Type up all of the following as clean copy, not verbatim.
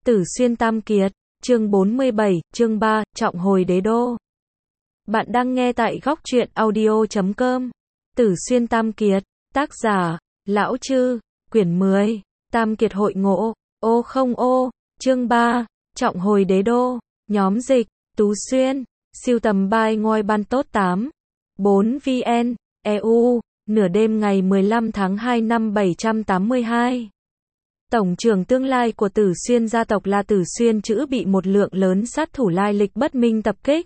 Tử Xuyên Tam Kiệt, chương 47, chương 3, Trọng hồi đế đô. Bạn đang nghe tại góc truyện audio.com. Tử Xuyên Tam Kiệt, tác giả, Lão Chư, quyển 10, Tam Kiệt hội ngộ, ô không ô, chương 3, Trọng hồi đế đô, nhóm dịch, Tú Xuyên, siêu tầm bài ngôi ban tốt 8, 4 VN, EU, nửa đêm ngày 15 tháng 2 năm 782. Tổng trưởng tương lai của Tử Xuyên gia tộc là Tử Xuyên Chữ bị một lượng lớn sát thủ lai lịch bất minh tập kích.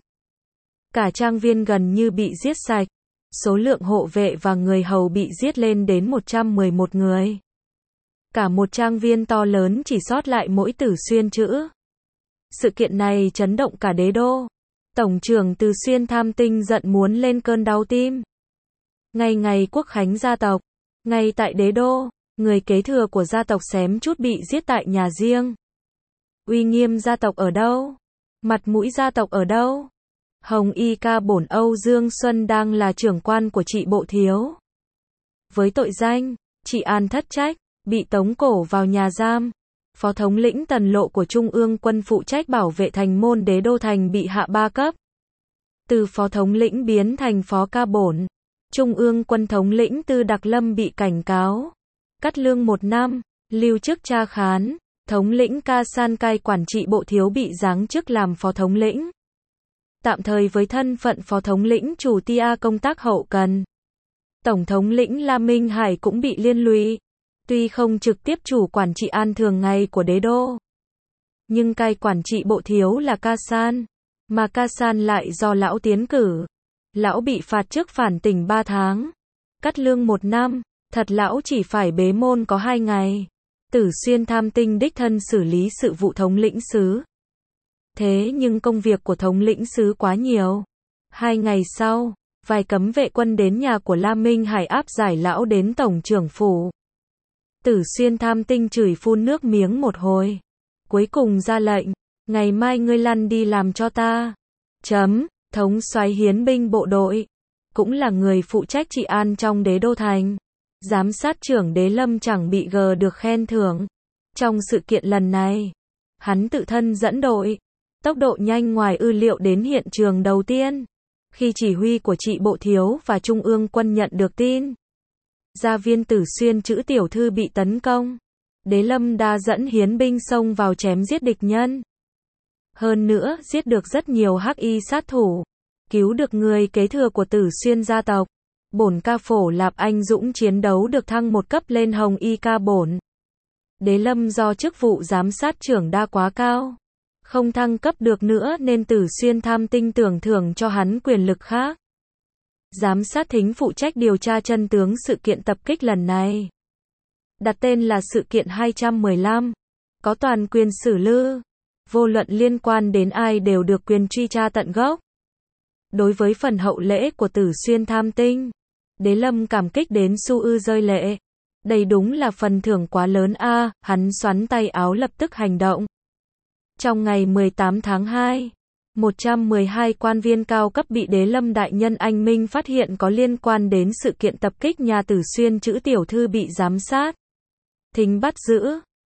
Cả trang viên gần như bị giết sạch, số lượng hộ vệ và người hầu bị giết lên đến 111 người. Cả một trang viên to lớn chỉ sót lại mỗi Tử Xuyên Chữ. Sự kiện này chấn động cả đế đô. Tổng trưởng Tử Xuyên Tham Tinh giận muốn lên cơn đau tim. Ngày quốc khánh gia tộc, ngay tại đế đô, người kế thừa của gia tộc xém chút bị giết tại nhà riêng. Uy nghiêm gia tộc ở đâu? Mặt mũi gia tộc ở đâu? Hồng Y Ca Bổn Âu Dương Xuân đang là trưởng quan của trị bộ thiếu. Với tội danh, trị an thất trách, bị tống cổ vào nhà giam. Phó thống lĩnh Tần Lộ của Trung ương quân phụ trách bảo vệ thành môn đế đô thành bị hạ 3 cấp. Từ phó thống lĩnh biến thành phó ca bổn. Trung ương quân thống lĩnh Tư Đặc Lâm bị cảnh cáo cắt lương 1 năm, lưu chức tra khán. Thống lĩnh Ca San cai quản trị bộ thiếu bị giáng chức làm phó thống lĩnh. Tạm thời với thân phận phó thống lĩnh chủ tia công tác hậu cần. Tổng thống lĩnh La Minh Hải cũng bị liên lụy. Tuy không trực tiếp chủ quản trị an thường ngày của đế đô, nhưng cai quản trị bộ thiếu là Ca San, mà Ca San lại do lão tiến cử. Lão bị phạt trước phản tỉnh 3 tháng, cắt lương 1 năm, thật lão chỉ phải bế môn có 2 ngày. Tử Xuyên Tham Tinh đích thân xử lý sự vụ thống lĩnh xứ. Thế nhưng công việc của thống lĩnh xứ quá nhiều. 2 ngày sau, vài cấm vệ quân đến nhà của La Minh Hải áp giải lão đến tổng trưởng phủ. Tử Xuyên Tham Tinh chửi phun nước miếng một hồi. Cuối cùng ra lệnh, ngày mai ngươi lăn đi làm cho ta. Thống soái hiến binh bộ đội, cũng là người phụ trách trị an trong đế đô thành. Giám sát trưởng Đế Lâm chẳng bị gờ được khen thưởng. Trong sự kiện lần này, hắn tự thân dẫn đội, tốc độ nhanh ngoài ư liệu đến hiện trường đầu tiên. Khi chỉ huy của trị bộ thiếu và Trung ương quân nhận được tin, gia viên Tử Xuyên Chữ tiểu thư bị tấn công, Đế Lâm đã dẫn hiến binh xông vào chém giết địch nhân. Hơn nữa, giết được rất nhiều hắc y sát thủ, cứu được người kế thừa của Tử Xuyên gia tộc. Bổn ca Phổ Lạp anh dũng chiến đấu được thăng 1 cấp lên Hồng Y Ca Bổn. Đế Lâm do chức vụ giám sát trưởng đa quá cao, không thăng cấp được nữa nên Tử Xuyên Tham Tinh tưởng thưởng cho hắn quyền lực khác. Giám sát thính phụ trách điều tra chân tướng sự kiện tập kích lần này. Đặt tên là sự kiện 215, có toàn quyền xử lư. Vô luận liên quan đến ai đều được quyền truy tra tận gốc. Đối với phần hậu lễ của Tử Xuyên Tham Tinh, Đế Lâm cảm kích đến su ư rơi lệ. Đây đúng là phần thưởng quá lớn a, hắn xoắn tay áo lập tức hành động. Trong ngày 18 tháng 2, 112 quan viên cao cấp bị Đế Lâm đại nhân anh minh phát hiện có liên quan đến sự kiện tập kích nhà Tử Xuyên Chữ tiểu thư bị giám sát, thính bắt giữ.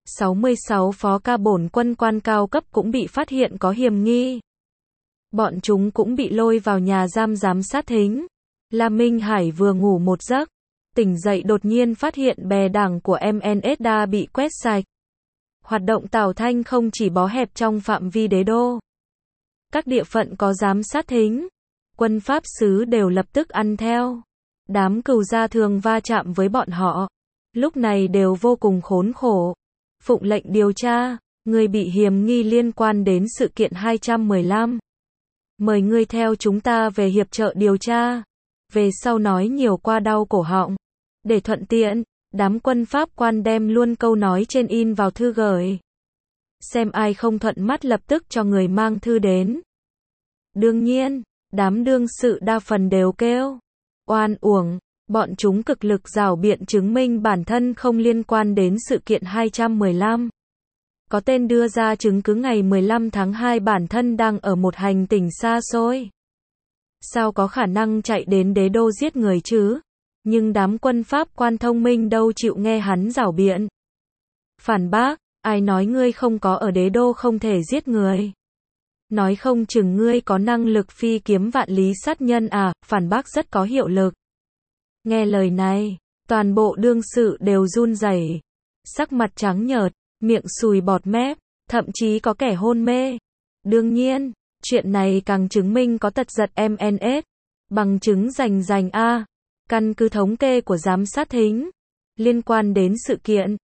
66 phó ca bổn quân quan cao cấp cũng bị phát hiện có hiểm nghi. Bọn chúng cũng bị lôi vào nhà giam giám sát thính. La Minh Hải vừa ngủ một giấc, tỉnh dậy đột nhiên phát hiện bè đảng của MNS đã bị quét sạch. Hoạt động Tào Thanh không chỉ bó hẹp trong phạm vi đế đô. Các địa phận có giám sát thính, quân pháp xứ đều lập tức ăn theo. Đám cừu gia thường va chạm với bọn họ, lúc này đều vô cùng khốn khổ. Phụng lệnh điều tra, người bị hiểm nghi liên quan đến sự kiện 215. Mời ngươi theo chúng ta về hiệp trợ điều tra. Về sau nói nhiều qua đau cổ họng. Để thuận tiện, đám quân pháp quan đem luôn câu nói trên in vào thư gửi. Xem ai không thuận mắt lập tức cho người mang thư đến. Đương nhiên, đám đương sự đa phần đều kêu oan uổng. Bọn chúng cực lực rảo biện chứng minh bản thân không liên quan đến sự kiện 215. Có tên đưa ra chứng cứ ngày 15 tháng 2 bản thân đang ở một hành tinh xa xôi. Sao có khả năng chạy đến đế đô giết người chứ? Nhưng đám quân pháp quan thông minh đâu chịu nghe hắn rảo biện. Phản bác, Ai nói ngươi không có ở đế đô không thể giết người? Nói không chừng ngươi có năng lực phi kiếm vạn lý sát nhân à, phản bác rất có hiệu lực. Nghe lời này, toàn bộ đương sự đều run rẩy, sắc mặt trắng nhợt, miệng sùi bọt mép, thậm chí có kẻ hôn mê. Đương nhiên, chuyện này càng chứng minh có tật giật MNS. Bằng chứng rành a. Căn cứ thống kê của giám sát thính, liên quan đến sự kiện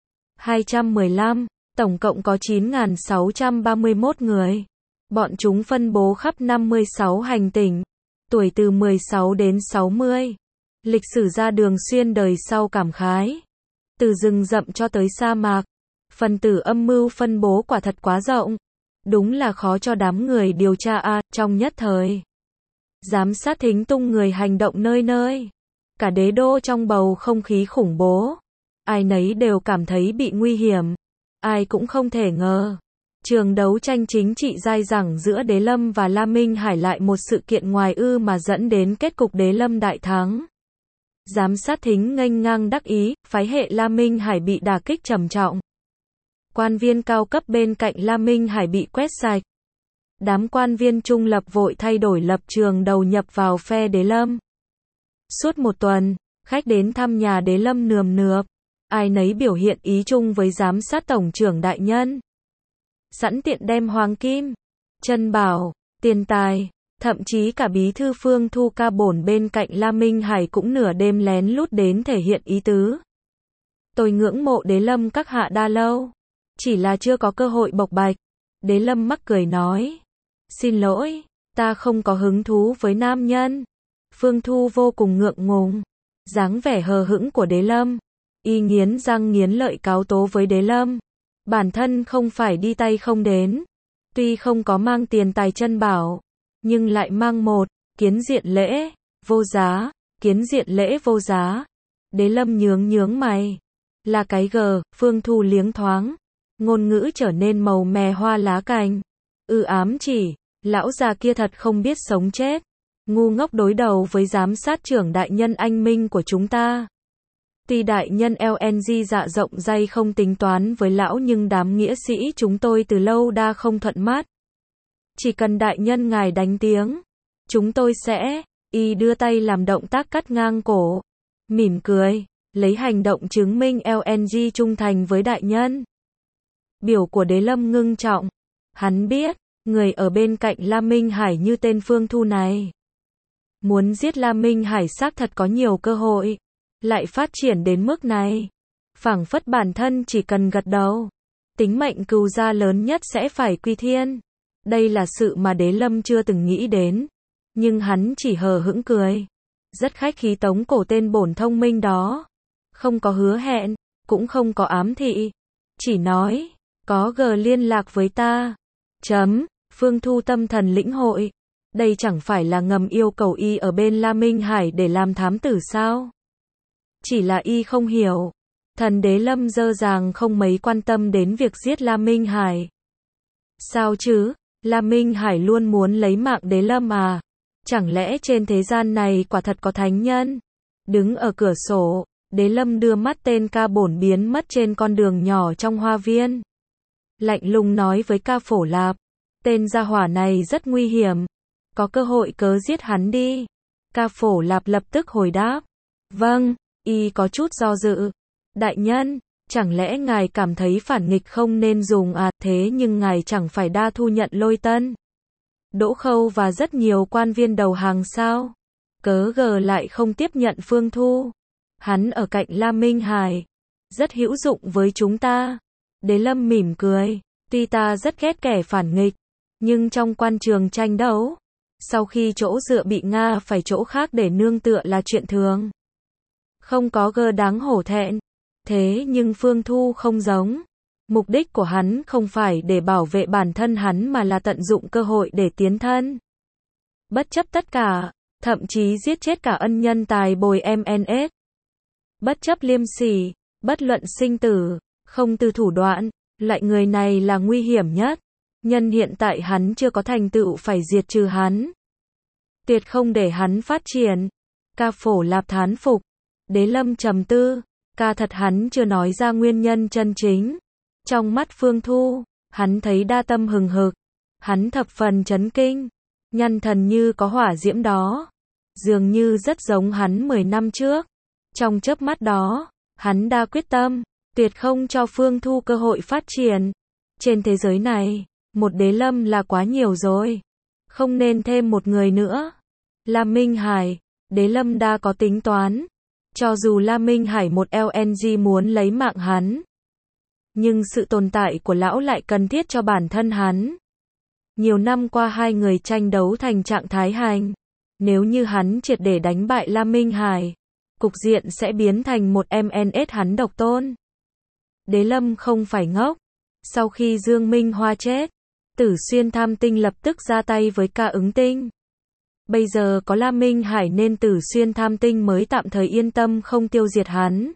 215, tổng cộng có 9.631 người. Bọn chúng phân bố khắp 56 hành tinh, tuổi từ 16 đến 60. Lịch sử ra đường xuyên đời sau cảm khái. Từ rừng rậm cho tới sa mạc, phần tử âm mưu phân bố quả thật quá rộng. Đúng là khó cho đám người điều tra a. Trong nhất thời, giám sát thính tung người hành động nơi nơi. Cả đế đô trong bầu không khí khủng bố. Ai nấy đều cảm thấy bị nguy hiểm. Ai cũng không thể ngờ. Trường đấu tranh chính trị dai dẳng giữa Đế Lâm và La Minh Hải lại một sự kiện ngoài ư mà dẫn đến kết cục Đế Lâm đại thắng. Giám sát thính nghênh ngang đắc ý, phái hệ La Minh Hải bị đả kích trầm trọng. Quan viên cao cấp bên cạnh La Minh Hải bị quét sạch. Đám quan viên trung lập vội thay đổi lập trường đầu nhập vào phe Đế Lâm. Suốt một tuần, khách đến thăm nhà Đế Lâm nườm nượp. Ai nấy biểu hiện ý chung với giám sát tổng trưởng đại nhân. Sẵn tiện đem hoàng kim, chân bảo, tiền tài, thậm chí cả bí thư Phương Thu Ca bổn bên cạnh La Minh Hải cũng nửa đêm lén lút đến thể hiện ý tứ. Tôi ngưỡng mộ Đế Lâm các hạ đa lâu, chỉ là chưa có cơ hội bộc bạch. Đế Lâm mắc cười nói, xin lỗi, ta không có hứng thú với nam nhân. Phương Thu vô cùng ngượng ngùng, dáng vẻ hờ hững của Đế Lâm, y nghiến răng nghiến lợi cáo tố với Đế Lâm. Bản thân không phải đi tay không đến, tuy không có mang tiền tài chân bảo, nhưng lại mang một kiến diện lễ vô giá, kiến diện lễ vô giá. Đế Lâm nhướng mày, là cái gờ. Phương Thu liếng thoáng, ngôn ngữ trở nên màu mè hoa lá cành. Ám chỉ, lão già kia thật không biết sống chết, ngu ngốc đối đầu với giám sát trưởng đại nhân anh minh của chúng ta. Tuy đại nhân LNG dạ rộng dây không tính toán với lão nhưng đám nghĩa sĩ chúng tôi từ lâu đã không thuận mắt. Chỉ cần đại nhân ngài đánh tiếng, chúng tôi sẽ. Y đưa tay làm động tác cắt ngang cổ, mỉm cười, lấy hành động chứng minh LNG trung thành với đại nhân. Biểu của Đế Lâm ngưng trọng. Hắn biết, người ở bên cạnh La Minh Hải như tên Phương Thu này. Muốn giết La Minh Hải xác thật có nhiều cơ hội. Lại phát triển đến mức này. Phảng phất bản thân chỉ cần gật đầu. Tính mệnh cừu gia lớn nhất sẽ phải quy thiên. Đây là sự mà Đế Lâm chưa từng nghĩ đến. Nhưng hắn chỉ hờ hững cười. Rất khách khí tống cổ tên bổn thông minh đó. Không có hứa hẹn, cũng không có ám thị. Chỉ nói, có liên lạc với ta. Phương Thu tâm thần lĩnh hội. Đây chẳng phải là ngầm yêu cầu y ở bên La Minh Hải để làm thám tử sao? Chỉ là y không hiểu. Thần Đế Lâm dơ dàng không mấy quan tâm đến việc giết La Minh Hải. Sao chứ? La Minh Hải luôn muốn lấy mạng Đế Lâm à? Chẳng lẽ trên thế gian này quả thật có thánh nhân? Đứng ở cửa sổ, Đế Lâm đưa mắt tên ca bổn biến mất trên con đường nhỏ trong hoa viên. Lạnh lùng nói với ca Phổ Lạp, tên gia hỏa này rất nguy hiểm. Có cơ hội cớ giết hắn đi. Ca Phổ Lạp lập tức hồi đáp. Vâng. Y có chút do dự. Đại nhân, chẳng lẽ ngài cảm thấy phản nghịch không nên dùng à? Thế nhưng ngài chẳng phải đã thu nhận Lôi Tân, Đỗ Khâu và rất nhiều quan viên đầu hàng sao? Cớ lại không tiếp nhận Phương Thu. Hắn ở cạnh La Minh Hải, rất hữu dụng với chúng ta. Đế Lâm mỉm cười, tuy ta rất ghét kẻ phản nghịch, nhưng trong quan trường tranh đấu, sau khi chỗ dựa bị Nga phải chỗ khác để nương tựa là chuyện thường. Không có đáng hổ thẹn. Thế nhưng Phương Thu không giống. Mục đích của hắn không phải để bảo vệ bản thân hắn mà là tận dụng cơ hội để tiến thân. Bất chấp tất cả, thậm chí giết chết cả ân nhân tài bồi MNS. Bất chấp liêm sỉ, bất luận sinh tử, không từ thủ đoạn, loại người này là nguy hiểm nhất. Nhân hiện tại hắn chưa có thành tựu phải diệt trừ hắn. Tuyệt không để hắn phát triển. Ca Phổ Lạp thán phục. Đế Lâm trầm tư, ca thật hắn chưa nói ra nguyên nhân chân chính. Trong mắt Phương Thu, hắn thấy đa tâm hừng hực. Hắn thập phần chấn kinh. Nhân thần như có hỏa diễm đó. Dường như rất giống hắn 10 năm trước. Trong chớp mắt đó, hắn đã quyết tâm, tuyệt không cho Phương Thu cơ hội phát triển. Trên thế giới này, một Đế Lâm là quá nhiều rồi. Không nên thêm một người nữa. Lam Minh Hải, Đế Lâm đã có tính toán. Cho dù Lam Minh Hải một LNG muốn lấy mạng hắn. Nhưng sự tồn tại của lão lại cần thiết cho bản thân hắn. Nhiều năm qua hai người tranh đấu thành trạng thái hành. Nếu như hắn triệt để đánh bại Lam Minh Hải, cục diện sẽ biến thành một MNS hắn độc tôn. Đế Lâm không phải ngốc. Sau khi Dương Minh Hoa chết, Tử Xuyên Tham Tinh lập tức ra tay với Ca Ứng Tinh. Bây giờ có Lam Minh Hải nên Tử Xuyên Tham Tinh mới tạm thời yên tâm không tiêu diệt hắn.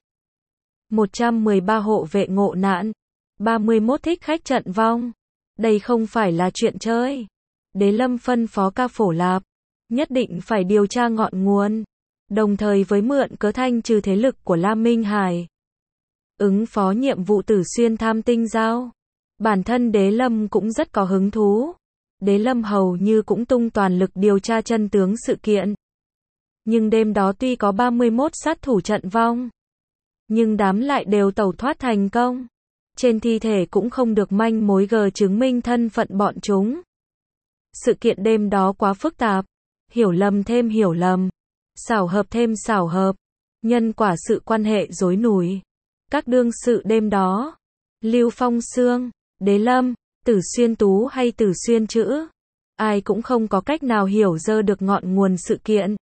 113 hộ vệ ngộ nạn, 31 thích khách trận vong. Đây không phải là chuyện chơi. Đế Lâm phân phó Ca Phổ Lạp, nhất định phải điều tra ngọn nguồn, đồng thời với mượn cớ thanh trừ thế lực của Lam Minh Hải. Ứng phó nhiệm vụ Tử Xuyên Tham Tinh giao. Bản thân Đế Lâm cũng rất có hứng thú. Đế Lâm hầu như cũng tung toàn lực điều tra chân tướng sự kiện. Nhưng đêm đó tuy có 31 sát thủ trận vong, nhưng đám lại đều tẩu thoát thành công. Trên thi thể cũng không được manh mối chứng minh thân phận bọn chúng. Sự kiện đêm đó quá phức tạp. Hiểu lầm thêm hiểu lầm. Xảo hợp thêm xảo hợp. Nhân quả sự quan hệ rối nùi. Các đương sự đêm đó. Lưu Phong Sương, Đế Lâm, Tử Xuyên Tú hay Tử Xuyên Chữ. Ai cũng không có cách nào hiểu dơ được ngọn nguồn sự kiện.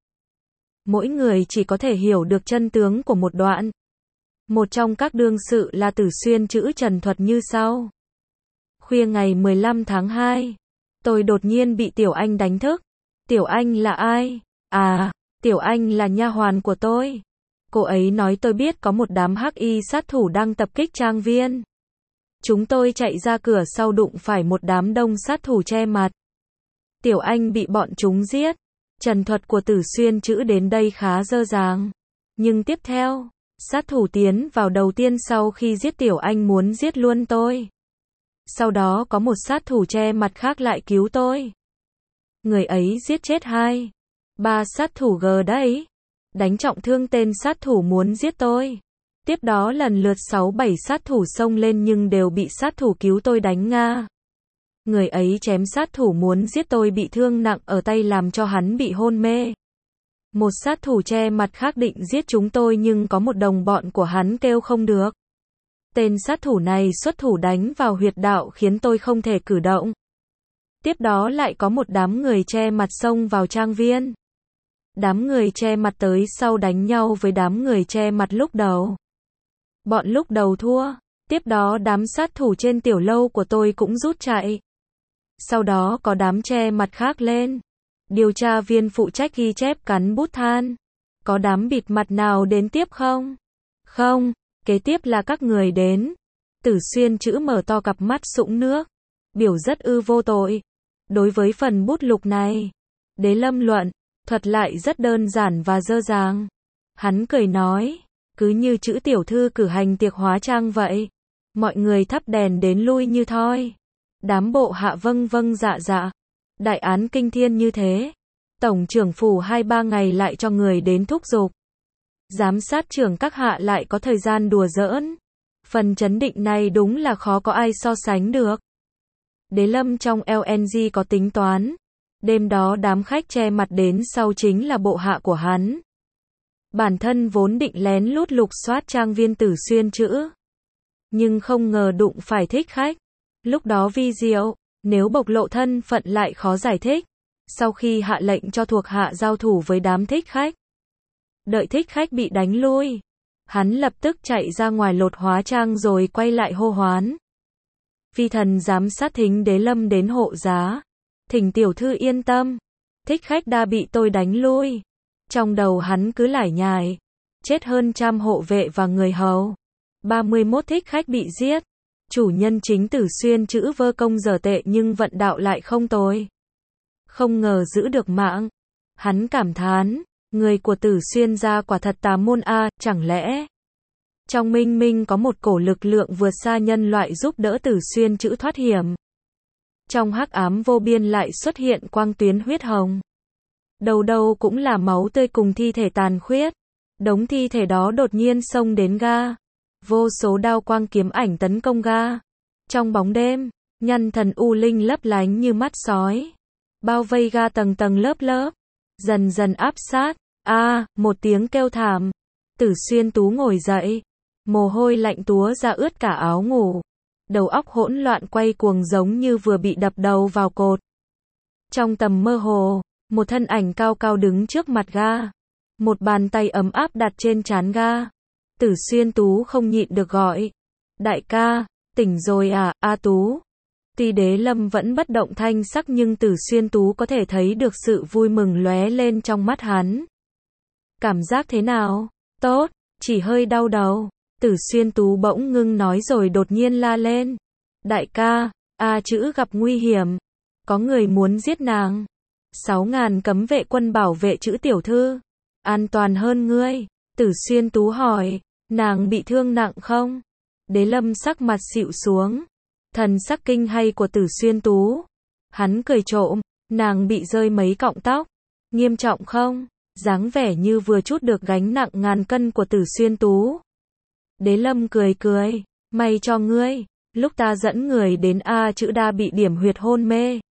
Mỗi người chỉ có thể hiểu được chân tướng của một đoạn. Một trong các đương sự là Tử Xuyên Chữ trần thuật như sau. Khuya ngày 15 tháng 2, tôi đột nhiên bị Tiểu Anh đánh thức. Tiểu Anh là ai? À, Tiểu Anh là nha hoàn của tôi. Cô ấy nói tôi biết có một đám hắc y sát thủ đang tập kích trang viên. Chúng tôi chạy ra cửa sau đụng phải một đám đông sát thủ che mặt. Tiểu Anh bị bọn chúng giết. Trần thuật của Tử Xuyên Chữ đến đây khá dơ dàng. Nhưng tiếp theo, sát thủ tiến vào đầu tiên sau khi giết Tiểu Anh muốn giết luôn tôi. Sau đó có một sát thủ che mặt khác lại cứu tôi. Người ấy giết chết 2, 3 sát thủ G đấy. Đánh trọng thương tên sát thủ muốn giết tôi. Tiếp đó lần lượt 6-7 sát thủ xông lên nhưng đều bị sát thủ cứu tôi đánh ngã. Người ấy chém sát thủ muốn giết tôi bị thương nặng ở tay làm cho hắn bị hôn mê. Một sát thủ che mặt khác định giết chúng tôi nhưng có một đồng bọn của hắn kêu không được. Tên sát thủ này xuất thủ đánh vào huyệt đạo khiến tôi không thể cử động. Tiếp đó lại có một đám người che mặt xông vào trang viên. Đám người che mặt tới sau đánh nhau với đám người che mặt lúc đầu. Bọn lúc đầu thua. Tiếp đó đám sát thủ trên tiểu lâu của tôi cũng rút chạy. Sau đó có đám che mặt khác lên. Điều tra viên phụ trách ghi chép cắn bút than. Có đám bịt mặt nào đến tiếp không? Không, kế tiếp là các người đến. Tử Xuyên Chữ mở to cặp mắt sũng nước. Biểu rất vô tội. Đối với phần bút lục này, Đế Lâm luận, thuật lại rất đơn giản và dơ dàng. Hắn cười nói, cứ như Chữ tiểu thư cử hành tiệc hóa trang vậy. Mọi người thắp đèn đến lui như thoi. Đám bộ hạ vâng vâng dạ dạ. Đại án kinh thiên như thế. Tổng trưởng phủ 2-3 ngày lại cho người đến thúc giục. Giám sát trưởng các hạ lại có thời gian đùa giỡn. Phần chấn định này đúng là khó có ai so sánh được. Đế Lâm trong LNG có tính toán. Đêm đó đám khách che mặt đến sau chính là bộ hạ của hắn. Bản thân vốn định lén lút lục soát trang viên Tử Xuyên Chữ. Nhưng không ngờ đụng phải thích khách. Lúc đó vi diệu, nếu bộc lộ thân phận lại khó giải thích. Sau khi hạ lệnh cho thuộc hạ giao thủ với đám thích khách. Đợi thích khách bị đánh lui. Hắn lập tức chạy ra ngoài lột hóa trang rồi quay lại hô hoán. Phi thần giám sát thính Đế Lâm đến hộ giá. Thỉnh tiểu thư yên tâm. Thích khách đã bị tôi đánh lui. Trong đầu hắn cứ lải nhải. Chết hơn 100 hộ vệ và người hầu. 31 thích khách bị giết. Chủ nhân chính Tử Xuyên Chữ vơ công dở tệ nhưng vận đạo lại không tồi. Không ngờ giữ được mạng. Hắn cảm thán. Người của Tử Xuyên gia quả thật tà môn a, chẳng lẽ Trong minh minh có một cổ lực lượng vượt xa nhân loại giúp đỡ Tử Xuyên Trữ thoát hiểm. Trong hắc ám vô biên lại xuất hiện quang tuyến huyết hồng. Đầu đầu cũng là máu tươi cùng thi thể tàn khuyết. Đống thi thể đó đột nhiên xông đến ga. Vô số đao quang kiếm ảnh tấn công ga. Trong bóng đêm, nhân thần u linh lấp lánh như mắt sói. Bao vây ga tầng tầng lớp lớp. Dần dần áp sát. Một tiếng kêu thảm. Tử Xuyên Tú ngồi dậy. Mồ hôi lạnh túa ra ướt cả áo ngủ. Đầu óc hỗn loạn quay cuồng giống như vừa bị đập đầu vào cột. Trong tầm mơ hồ, một thân ảnh cao cao đứng trước mặt ga. Một bàn tay ấm áp đặt trên trán ga. Tử Xuyên Tú không nhịn được gọi. Đại ca, tỉnh rồi à, A Tú. Tuy Đế Lâm vẫn bất động thanh sắc nhưng Tử Xuyên Tú có thể thấy được sự vui mừng lóe lên trong mắt hắn. Cảm giác thế nào? Tốt, chỉ hơi đau đầu. Tử Xuyên Tú bỗng ngưng nói rồi đột nhiên la lên. Đại ca, A Chữ gặp nguy hiểm. Có người muốn giết nàng. 6.000 cấm vệ quân bảo vệ Chữ tiểu thư. An toàn hơn ngươi. Tử Xuyên Tú hỏi. Nàng bị thương nặng không? Đế Lâm sắc mặt xịu xuống. Thần sắc kinh hay của Tử Xuyên Tú. Hắn cười trộm. Nàng bị rơi mấy cọng tóc. Nghiêm trọng không? Dáng vẻ như vừa trút được gánh nặng ngàn cân của Tử Xuyên Tú. Đế Lâm cười cười. May cho ngươi. Lúc ta dẫn người đến A Chữ đã bị điểm huyệt hôn mê.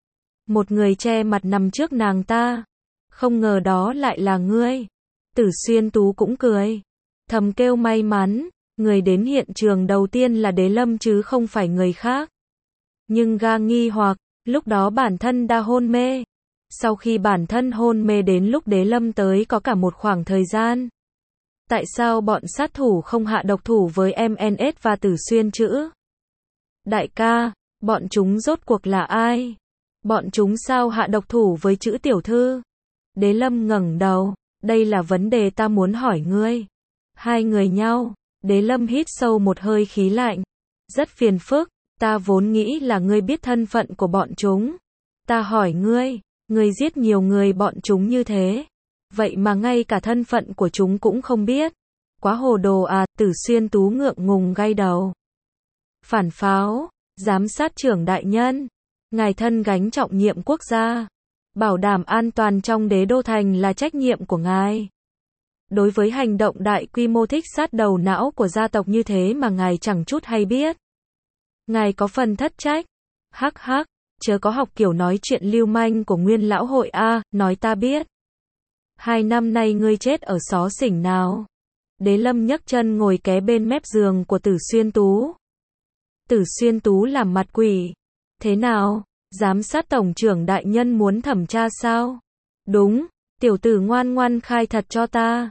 Một người che mặt nằm trước nàng ta. Không ngờ đó lại là ngươi. Tử Xuyên Tú cũng cười. Thầm kêu may mắn. Người đến hiện trường đầu tiên là Đế Lâm chứ không phải người khác. Nhưng ga nghi hoặc, lúc đó bản thân đã hôn mê. Sau khi bản thân hôn mê đến lúc Đế Lâm tới có cả một khoảng thời gian. Tại sao bọn sát thủ không hạ độc thủ với MNS và Tử Xuyên Trữ? Đại ca, bọn chúng rốt cuộc là ai? Bọn chúng sao hạ độc thủ với Trữ tiểu thư? Đế Lâm ngẩng đầu, đây là vấn đề ta muốn hỏi ngươi. Hai người nhau, Đế Lâm hít sâu một hơi khí lạnh. Rất phiền phức, ta vốn nghĩ là ngươi biết thân phận của bọn chúng. Ta hỏi ngươi giết nhiều người bọn chúng như thế. Vậy mà ngay cả thân phận của chúng cũng không biết. Quá hồ đồ à, Tử Xuyên Tú ngượng ngùng gay đầu. Phản pháo, giám sát trưởng đại nhân. Ngài thân gánh trọng nhiệm quốc gia. Bảo đảm an toàn trong đế đô thành là trách nhiệm của ngài. Đối với hành động đại quy mô thích sát đầu não của gia tộc như thế mà ngài chẳng chút hay biết. Ngài có phần thất trách. Hắc hắc, chớ có học kiểu nói chuyện lưu manh của Nguyên lão hội a, nói ta biết. 2 năm nay ngươi chết ở xó xỉnh nào? Đế Lâm nhấc chân ngồi kế bên mép giường của Tử Xuyên Tú. Tử Xuyên Tú làm mặt quỷ. Thế nào? Giám sát tổng trưởng đại nhân muốn thẩm tra sao? Đúng, tiểu tử ngoan ngoan khai thật cho ta.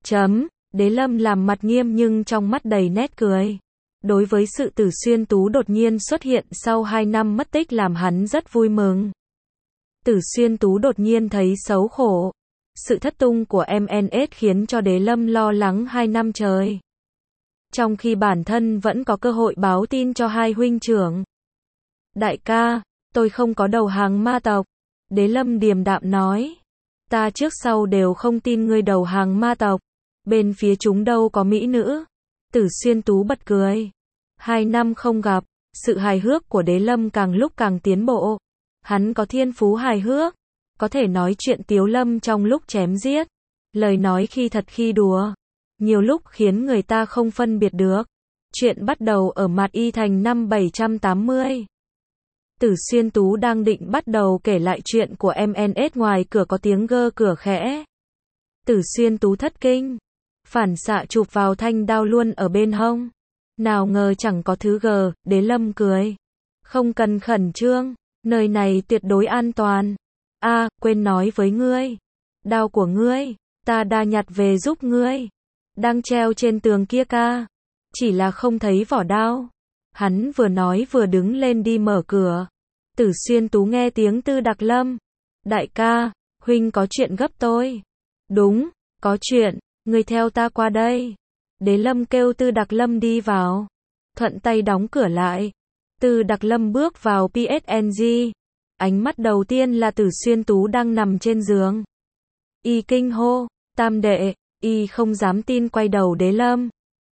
Đế Lâm làm mặt nghiêm nhưng trong mắt đầy nét cười. Đối với sự Tử Xuyên Tú đột nhiên xuất hiện sau 2 năm mất tích làm hắn rất vui mừng. Tử Xuyên Tú đột nhiên thấy xấu khổ. Sự thất tung của MNS khiến cho Đế Lâm lo lắng 2 năm trời. Trong khi bản thân vẫn có cơ hội báo tin cho hai huynh trưởng. Đại ca, tôi không có đầu hàng ma tộc. Đế Lâm điềm đạm nói. Ta trước sau đều không tin ngươi đầu hàng ma tộc. Bên phía chúng đâu có mỹ nữ. Tử Xuyên Tú bật cười. 2 năm không gặp, sự hài hước của Đế Lâm càng lúc càng tiến bộ. Hắn có thiên phú hài hước. Có thể nói chuyện tiếu lâm trong lúc chém giết. Lời nói khi thật khi đùa. Nhiều lúc khiến người ta không phân biệt được. Chuyện bắt đầu ở Mạt Y Thành năm 780. Tử Xuyên Tú đang định bắt đầu kể lại chuyện của MNS ngoài cửa có tiếng gơ cửa khẽ. Tử Xuyên Tú thất kinh. Phản xạ chụp vào thanh đao luôn ở bên hông. Nào ngờ chẳng có thứ gờ, Đế Lâm cười. Không cần khẩn trương, nơi này tuyệt đối an toàn. Quên nói với ngươi. Đao của ngươi, ta đã nhặt về giúp ngươi. Đang treo trên tường kia ca. Chỉ là không thấy vỏ đao. Hắn vừa nói vừa đứng lên đi mở cửa. Tử Xuyên Tú nghe tiếng Tư Đặc Lâm. Đại ca, huynh có chuyện gấp tôi. Đúng, có chuyện, ngươi theo ta qua đây. Đế Lâm kêu Tư Đặc Lâm đi vào. Thuận tay đóng cửa lại. Tư Đặc Lâm bước vào PSNG. Ánh mắt đầu tiên là Tử Xuyên Tú đang nằm trên giường. Y kinh hô, tam đệ, y không dám tin quay đầu Đế Lâm.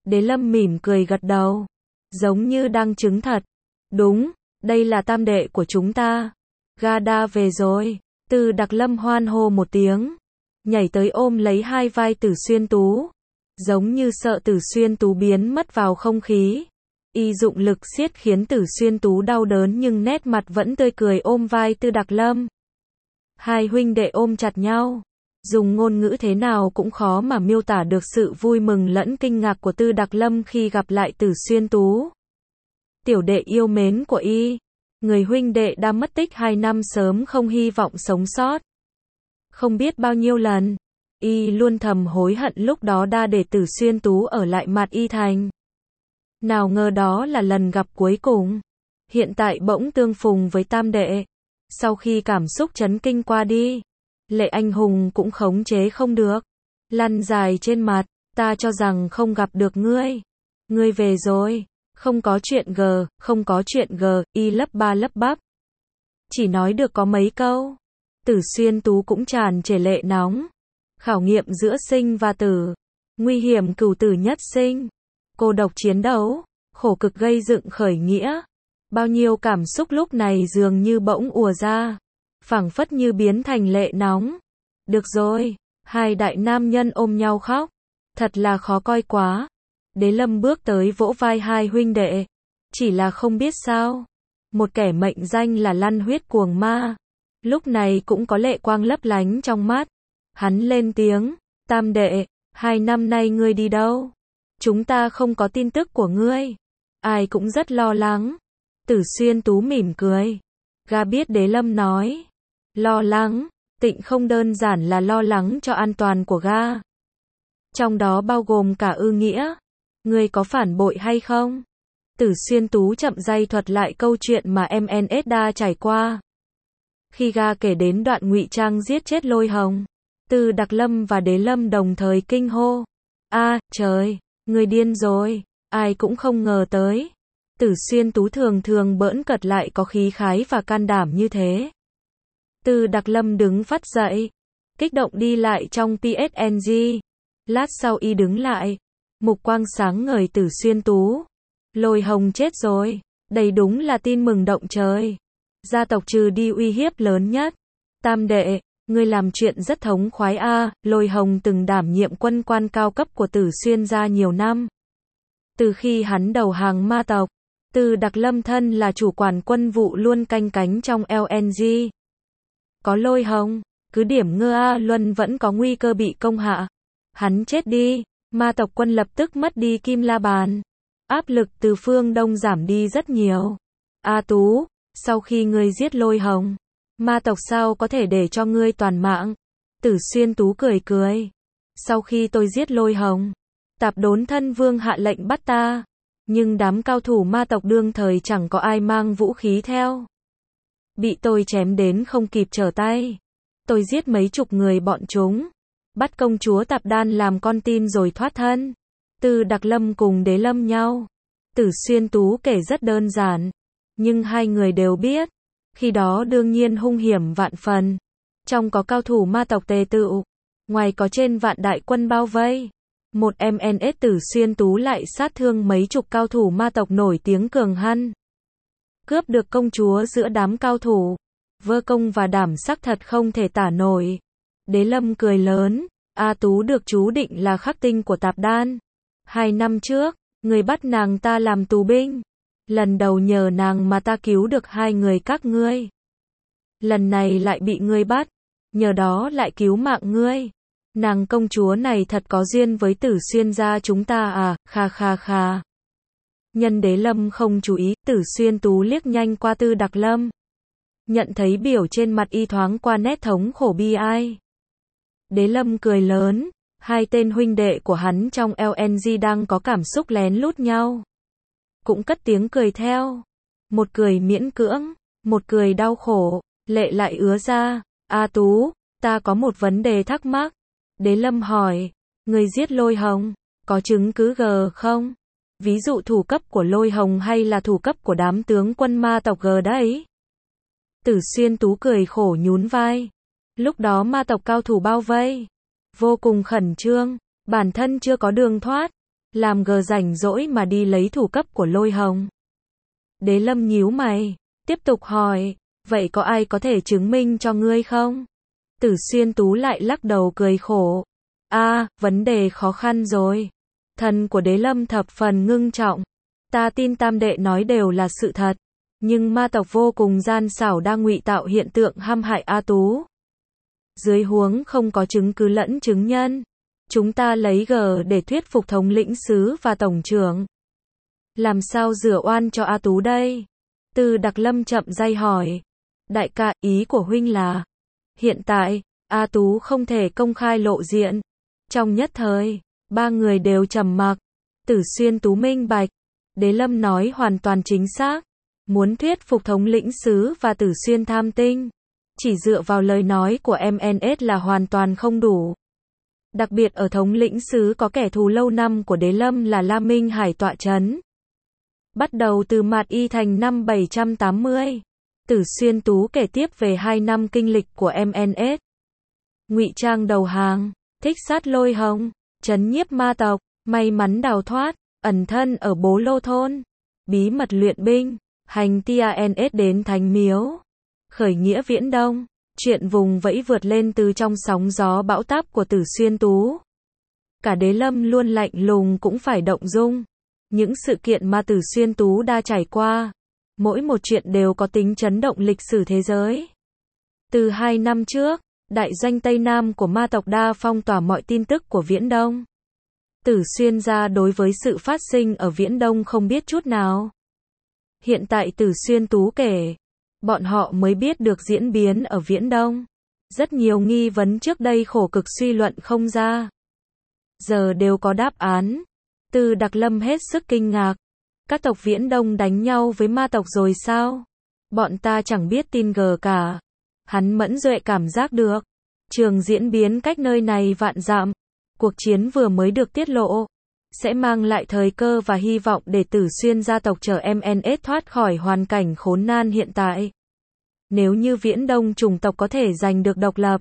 Đế Lâm mỉm cười gật đầu. Giống như đang chứng thật. Đúng, đây là tam đệ của chúng ta. Gada về rồi. Từ Đặc Lâm hoan hô một tiếng. Nhảy tới ôm lấy hai vai Tử Xuyên Tú. Giống như sợ Tử Xuyên Tú biến mất vào không khí. Y dụng lực siết khiến Tử Xuyên Tú đau đớn nhưng nét mặt vẫn tươi cười ôm vai Từ Đặc Lâm. Hai huynh đệ ôm chặt nhau. Dùng ngôn ngữ thế nào cũng khó mà miêu tả được sự vui mừng lẫn kinh ngạc của Từ Đặc Lâm khi gặp lại Tử Xuyên Tú. Tiểu đệ yêu mến của y. Người huynh đệ đã mất tích 2 năm sớm không hy vọng sống sót. Không biết bao nhiêu lần, y luôn thầm hối hận lúc đó đã để Tử Xuyên Tú ở lại Mạt Y Thành. Nào ngờ đó là lần gặp cuối cùng. Hiện tại bỗng tương phùng với tam đệ. Sau khi cảm xúc chấn kinh qua đi, lệ anh hùng cũng khống chế không được. Lăn dài trên mặt, ta cho rằng không gặp được ngươi. Ngươi về rồi. Không có chuyện không có chuyện y lấp ba lấp bắp. Chỉ nói được có mấy câu. Tử Xuyên Tú cũng tràn trề lệ nóng. Khảo nghiệm giữa sinh và tử. Nguy hiểm cửu tử nhất sinh. Cô độc chiến đấu. Khổ cực gây dựng khởi nghĩa. Bao nhiêu cảm xúc lúc này dường như bỗng ùa ra. Phảng phất như biến thành lệ nóng. Được rồi. Hai đại nam nhân ôm nhau khóc. Thật là khó coi quá. Đế Lâm bước tới vỗ vai hai huynh đệ. Chỉ là không biết sao. Một kẻ mệnh danh là lăn huyết cuồng ma. Lúc này cũng có lệ quang lấp lánh trong mắt. Hắn lên tiếng. Tam đệ, 2 năm nay ngươi đi đâu? Chúng ta không có tin tức của ngươi. Ai cũng rất lo lắng. Tử Xuyên Tú mỉm cười. Gà biết Đế Lâm nói. Lo lắng, tịnh không đơn giản là lo lắng cho an toàn của gà. Trong đó bao gồm cả ư nghĩa. Ngươi có phản bội hay không? Tử Xuyên Tú chậm rãi thuật lại câu chuyện mà MNS đã trải qua. Khi gà kể đến đoạn ngụy trang giết chết Lôi Hồng, Từ Đặc Lâm và Đế Lâm đồng thời kinh hô. Trời, người điên rồi, ai cũng không ngờ tới. Tử Xuyên Tú thường thường bỡn cợt lại có khí khái và can đảm như thế. Từ Đặc Lâm đứng phắt dậy, kích động đi lại trong PSNG. Lát sau y đứng lại, mục quang sáng ngời Tử Xuyên Tú. Lôi Hồng chết rồi, đây đúng là tin mừng động trời. Gia tộc trừ đi uy hiếp lớn nhất. Tam đệ, ngươi làm chuyện rất thống khoái Lôi Hồng từng đảm nhiệm quân quan cao cấp của Tử Xuyên gia nhiều năm. Từ khi hắn đầu hàng ma tộc, Từ Đặc Lâm thân là chủ quản quân vụ luôn canh cánh trong LNG. Có Lôi Hồng, cứ điểm ngơ Luân vẫn có nguy cơ bị công hạ. Hắn chết đi, ma tộc quân lập tức mất đi Kim La Bàn. Áp lực từ phương Đông giảm đi rất nhiều. Tú, sau khi ngươi giết Lôi Hồng, ma tộc sao có thể để cho ngươi toàn mạng? Tử Xuyên Tú cười cười. Sau khi tôi giết Lôi Hồng, Tạp Đốn Thân Vương hạ lệnh bắt ta. Nhưng đám cao thủ ma tộc đương thời chẳng có ai mang vũ khí theo. Bị tôi chém đến không kịp trở tay. Tôi giết mấy chục người bọn chúng. Bắt công chúa Tạp Đan làm con tin rồi thoát thân. Từ Đặc Lâm cùng Đế Lâm nhau. Tử Xuyên Tú kể rất đơn giản. Nhưng hai người đều biết. Khi đó đương nhiên hung hiểm vạn phần. Trong có cao thủ ma tộc tề tựu. Ngoài có trên vạn đại quân bao vây. Một MNS Tử Xuyên Tú lại sát thương mấy chục cao thủ ma tộc nổi tiếng cường hăn. Cướp được công chúa giữa đám cao thủ. Vơ công và đảm sắc thật không thể tả nổi. Đế Lâm cười lớn. Tú được chú định là khắc tinh của Tạp Đan. 2 năm trước, người bắt nàng ta làm tù binh. Lần đầu nhờ nàng mà ta cứu được 2 người các ngươi. Lần này lại bị ngươi bắt. Nhờ đó lại cứu mạng ngươi. Nàng công chúa này thật có duyên với Tử Xuyên gia chúng ta kha. Nhân Đế Lâm không chú ý, Tử Xuyên Tú liếc nhanh qua Từ Đặc Lâm. Nhận thấy biểu trên mặt y thoáng qua nét thống khổ bi ai. Đế Lâm cười lớn. Hai tên huynh đệ của hắn trong LNG đang có cảm xúc lén lút nhau. Cũng cất tiếng cười theo. Một cười miễn cưỡng, một cười đau khổ, lệ lại ứa ra. Tú, ta có một vấn đề thắc mắc. Đế Lâm hỏi, người giết Lôi Hồng, có chứng cứ không? Ví dụ thủ cấp của Lôi Hồng hay là thủ cấp của đám tướng quân ma tộc đấy? Tử Xuyên Tú cười khổ nhún vai. Lúc đó ma tộc cao thủ bao vây. Vô cùng khẩn trương, bản thân chưa có đường thoát. làm gờ rảnh rỗi mà đi lấy thủ cấp của Lôi Hồng. Đế Lâm nhíu mày, tiếp tục hỏi, vậy có ai có thể chứng minh cho ngươi không? Tử Xuyên Tú lại lắc đầu cười khổ. Vấn đề khó khăn rồi. Thần của Đế Lâm thập phần ngưng trọng. Ta tin tam đệ nói đều là sự thật. Nhưng ma tộc vô cùng gian xảo đang ngụy tạo hiện tượng hãm hại A Tú. Dưới huống không có chứng cứ lẫn chứng nhân. Chúng ta lấy để thuyết phục thống lĩnh sứ và tổng trưởng. Làm sao rửa oan cho A Tú đây? Từ Đặc Lâm chậm rãi hỏi. Đại ca, ý của huynh là, hiện tại, A Tú không thể công khai lộ diện. Trong nhất thời, ba người đều trầm mặc. Tử Xuyên Tú minh bạch. Đế Lâm nói hoàn toàn chính xác. Muốn thuyết phục thống lĩnh sứ và Tử Xuyên Tham Tinh, chỉ dựa vào lời nói của MNS là hoàn toàn không đủ. Đặc biệt ở thống lĩnh sứ có kẻ thù lâu năm của Đế Lâm là La Minh Hải tọa chấn. Bắt đầu từ Mạt Y Thành năm 780, Tử Xuyên Tú kể tiếp về 2 năm kinh lịch của MNS. Ngụy trang đầu hàng, thích sát Lôi Hồng, trấn nhiếp ma tộc, may mắn đào thoát, ẩn thân ở Bố Lô Thôn, bí mật luyện binh, hành TANS đến Thánh Miếu, khởi nghĩa Viễn Đông, chuyện vùng vẫy vượt lên từ trong sóng gió bão táp của Tử Xuyên Tú. Cả Đế Lâm luôn lạnh lùng cũng phải động dung. Những sự kiện mà Tử Xuyên Tú đã trải qua, mỗi một chuyện đều có tính chấn động lịch sử thế giới. Từ 2 năm trước, đại doanh Tây Nam của ma tộc đã phong tỏa mọi tin tức của Viễn Đông. Tử Xuyên gia đối với sự phát sinh ở Viễn Đông không biết chút nào. Hiện tại Tử Xuyên Tú kể, bọn họ mới biết được diễn biến ở Viễn Đông. Rất nhiều nghi vấn trước đây khổ cực suy luận không ra, giờ đều có đáp án. Từ Đặc Lâm hết sức kinh ngạc. Các tộc Viễn Đông đánh nhau với ma tộc rồi sao? Bọn ta chẳng biết tin cả. Hắn mẫn duệ cảm giác được. Trường diễn biến cách nơi này vạn dặm. Cuộc chiến vừa mới được tiết lộ, sẽ mang lại thời cơ và hy vọng để Tử Xuyên gia tộc chở MNS thoát khỏi hoàn cảnh khốn nan hiện tại. Nếu như Viễn Đông chủng tộc có thể giành được độc lập,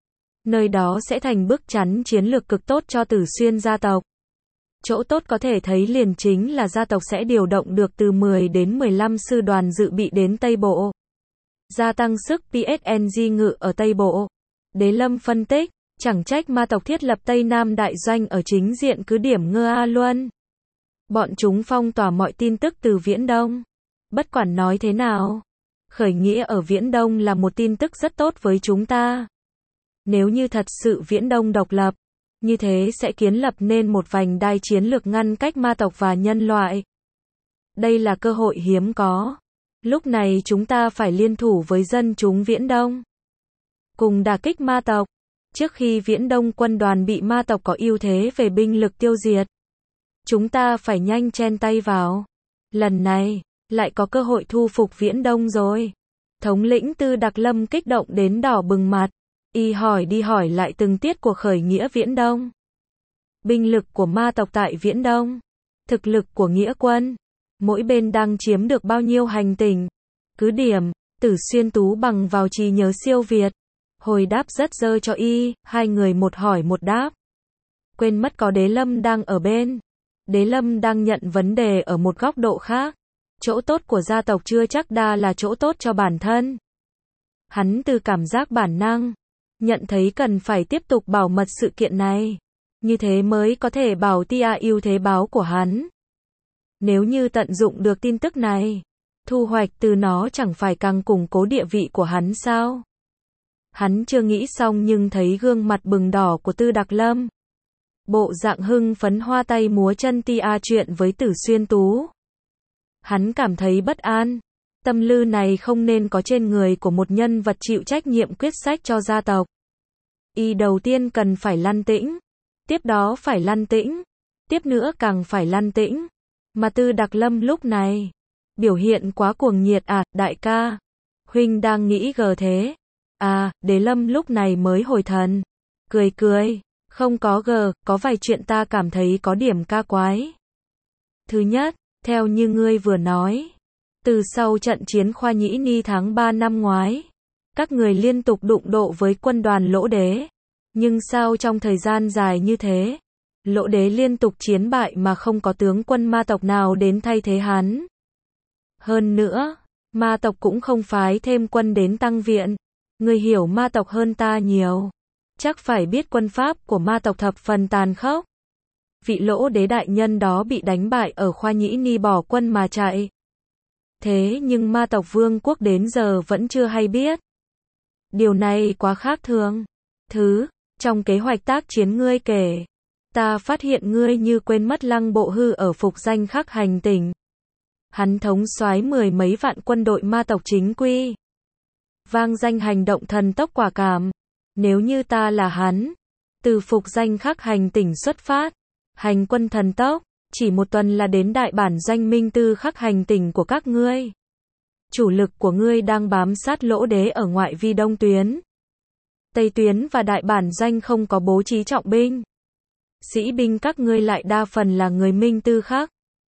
nơi đó sẽ thành bức chắn chiến lược cực tốt cho Tử Xuyên gia tộc. Chỗ tốt có thể thấy liền chính là gia tộc sẽ điều động được từ 10 đến 15 sư đoàn dự bị đến Tây Bộ, gia tăng sức PSNG ngự ở Tây Bộ. Đế Lâm phân tích, chẳng trách ma tộc thiết lập Tây Nam đại doanh ở chính diện cứ điểm Ngơ A Luân. Bọn chúng phong tỏa mọi tin tức từ Viễn Đông. Bất quản nói thế nào, khởi nghĩa ở Viễn Đông là một tin tức rất tốt với chúng ta. Nếu như thật sự Viễn Đông độc lập, như thế sẽ kiến lập nên một vành đai chiến lược ngăn cách ma tộc và nhân loại. Đây là cơ hội hiếm có. Lúc này chúng ta phải liên thủ với dân chúng Viễn Đông, cùng đả kích ma tộc. Trước khi Viễn Đông quân đoàn bị ma tộc có ưu thế về binh lực tiêu diệt, chúng ta phải nhanh chen tay vào. Lần này, lại có cơ hội thu phục Viễn Đông rồi. Thống lĩnh Tư Đặc Lâm kích động đến đỏ bừng mặt. Y hỏi đi hỏi lại từng tiết của khởi nghĩa Viễn Đông. Binh lực của ma tộc tại Viễn Đông, thực lực của nghĩa quân, mỗi bên đang chiếm được bao nhiêu hành tinh, cứ điểm. Tử Xuyên Tú bằng vào trí nhớ siêu việt, hồi đáp rất dơ cho Y. Hai người một hỏi một đáp, quên mất có Đế Lâm đang ở bên. Đế Lâm đang nhận vấn đề ở một góc độ khác. Chỗ tốt của gia tộc chưa chắc đa là chỗ tốt cho bản thân. Hắn từ cảm giác bản năng nhận thấy cần phải tiếp tục bảo mật sự kiện này, như thế mới có thể bảo tia ưu thế báo của hắn. Nếu như tận dụng được tin tức này, thu hoạch từ nó chẳng phải càng củng cố địa vị của hắn sao? Hắn chưa nghĩ xong nhưng thấy gương mặt bừng đỏ của Tư Đặc Lâm, bộ dạng hưng phấn hoa tay múa chân tia chuyện với Tử Xuyên Tú. Hắn cảm thấy bất an. Tâm tư này không nên có trên người của một nhân vật chịu trách nhiệm quyết sách cho gia tộc. Y đầu tiên cần phải lăn tĩnh, tiếp đó phải lăn tĩnh, tiếp nữa càng phải lăn tĩnh. Mà Tư Đặc Lâm lúc này biểu hiện quá cuồng nhiệt. Đại ca, huynh đang nghĩ thế? Đế Lâm lúc này mới hồi thần, cười, không có có vài chuyện ta cảm thấy có điểm ca quái. Thứ nhất, theo như ngươi vừa nói, từ sau trận chiến Khoa Nhĩ Ni tháng 3 năm ngoái, các người liên tục đụng độ với quân đoàn Lỗ Đế. Nhưng sao trong thời gian dài như thế, Lỗ đế liên tục chiến bại mà không có tướng quân ma tộc nào đến thay thế hắn. Hơn nữa, ma tộc cũng không phái thêm quân đến tăng viện. Ngươi hiểu ma tộc hơn ta nhiều. Chắc phải biết quân pháp của ma tộc thập phần tàn khốc. Vị lỗ đế đại nhân đó bị đánh bại ở Khoa Nhĩ Ni bỏ quân mà chạy. Thế nhưng ma tộc vương quốc đến giờ vẫn chưa hay biết. Điều này quá khác thường. Trong kế hoạch tác chiến ngươi kể, ta phát hiện ngươi như quên mất Lăng Bộ Hư ở Phục Danh Khắc Hành Tỉnh. Hắn thống soái 10 mấy vạn quân đội ma tộc chính quy. Vang danh hành động thần tốc quả cảm. Nếu như ta là hắn, từ Phục Danh Khắc Hành Tỉnh xuất phát, hành quân thần tốc, chỉ 1 tuần là đến đại bản doanh Minh Tư Khắc Hành Tỉnh của các ngươi. Chủ lực của ngươi đang bám sát lỗ đế ở ngoại vi đông tuyến. Tây tuyến và đại bản doanh không có bố trí trọng binh. Sĩ binh các ngươi lại đa phần là người Minh Tư Khắc.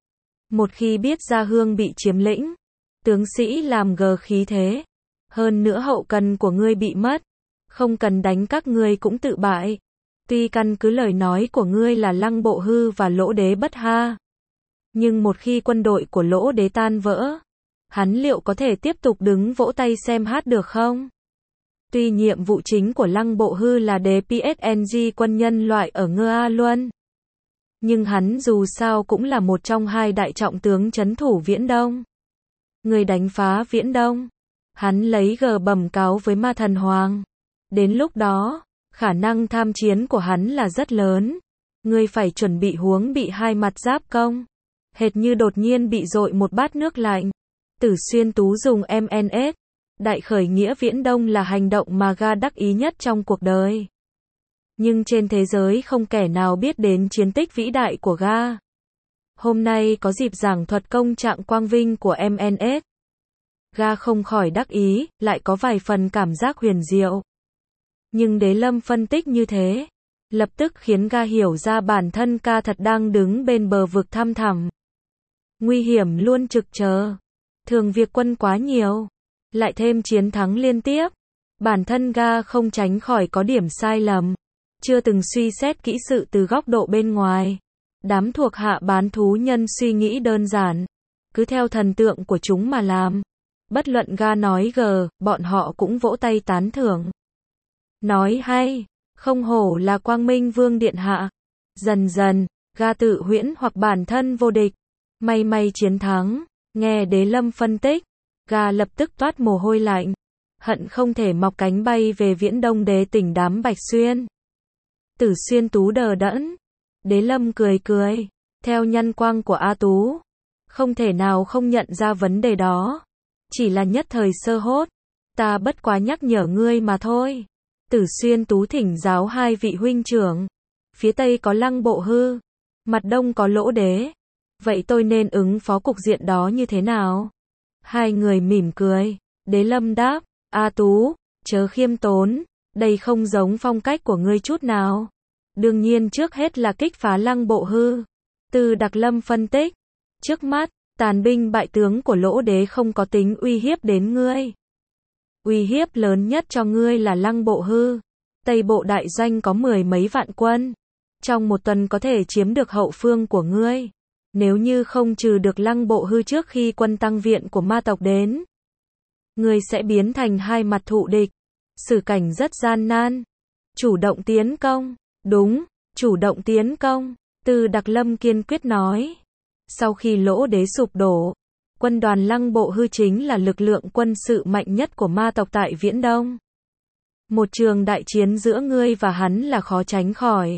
Một khi biết Gia Hương bị chiếm lĩnh, tướng sĩ làm gờ khí thế. Hơn nữa hậu cần của ngươi bị mất. Không cần đánh các ngươi cũng tự bại. Tuy căn cứ lời nói của ngươi là Lăng Bộ Hư và lỗ đế bất ha. Nhưng một khi quân đội của lỗ đế tan vỡ, hắn liệu có thể tiếp tục đứng vỗ tay xem hát được không? Tuy nhiệm vụ chính của Lăng Bộ Hư là đế PSNG quân nhân loại ở Ngơ A Luân. Nhưng hắn dù sao cũng là một trong 2 đại trọng tướng trấn thủ Viễn Đông. Người đánh phá Viễn Đông. Hắn lấy gờ bẩm cáo với Ma Thần Hoàng. Đến lúc đó, khả năng tham chiến của hắn là rất lớn. Ngươi phải chuẩn bị huống bị 2 mặt giáp công. Hệt như đột nhiên bị dội một bát nước lạnh. Tử Xuyên Tú dùng MNS. Đại khởi nghĩa Viễn Đông là hành động mà Ga đắc ý nhất trong cuộc đời. Nhưng trên thế giới không kẻ nào biết đến chiến tích vĩ đại của Ga. Hôm nay có dịp giảng thuật công trạng quang vinh của MNS. Ga không khỏi đắc ý, lại có vài phần cảm giác huyền diệu. Nhưng Đế Lâm phân tích như thế, lập tức khiến Ga hiểu ra bản thân Ca thật đang đứng bên bờ vực thăm thẳm. Nguy hiểm luôn trực chờ. Thường việc quân quá nhiều. Lại thêm chiến thắng liên tiếp. Bản thân Ga không tránh khỏi có điểm sai lầm. Chưa từng suy xét kỹ sự từ góc độ bên ngoài. Đám thuộc hạ bán thú nhân suy nghĩ đơn giản. Cứ theo thần tượng của chúng mà làm. Bất luận Ga nói gờ, bọn họ cũng vỗ tay tán thưởng. Nói hay, không hổ là Quang Minh Vương Điện Hạ. Dần dần, Ga tự huyễn hoặc bản thân vô địch. May chiến thắng. Nghe Đế Lâm phân tích, Ga lập tức toát mồ hôi lạnh. Hận không thể mọc cánh bay về Viễn Đông đế tỉnh đám Bạch Xuyên. Tử Xuyên Tú đờ đẫn. Đế Lâm cười. Theo nhân quang của A Tú, không thể nào không nhận ra vấn đề đó. Chỉ là nhất thời sơ hốt. Ta bất quá nhắc nhở ngươi mà thôi. Tử Xuyên Tú thỉnh giáo 2 vị huynh trưởng. Phía Tây có Lăng Bộ Hư, mặt Đông có lỗ đế. Vậy tôi nên ứng phó cục diện đó như thế nào? 2 người mỉm cười. Đế Lâm đáp, A Tú, chớ khiêm tốn. Đây không giống phong cách của ngươi chút nào. Đương nhiên trước hết là kích phá Lăng Bộ Hư. Từ Đặc Lâm phân tích. Trước mắt, tàn binh bại tướng của lỗ đế không có tính uy hiếp đến ngươi. Uy hiếp lớn nhất cho ngươi là Lăng Bộ Hư. Tây bộ đại doanh có 10 mấy vạn quân. Trong 1 tuần có thể chiếm được hậu phương của ngươi. Nếu như không trừ được Lăng Bộ Hư trước khi quân tăng viện của ma tộc đến, ngươi sẽ biến thành 2 mặt thụ địch. Xử cảnh rất gian nan. Chủ động tiến công. Đúng, chủ động tiến công. Từ Đặc Lâm kiên quyết nói. Sau khi lỗ đế sụp đổ, quân đoàn Lăng Bộ Hư chính là lực lượng quân sự mạnh nhất của ma tộc tại Viễn Đông. Một trường đại chiến giữa ngươi và hắn là khó tránh khỏi.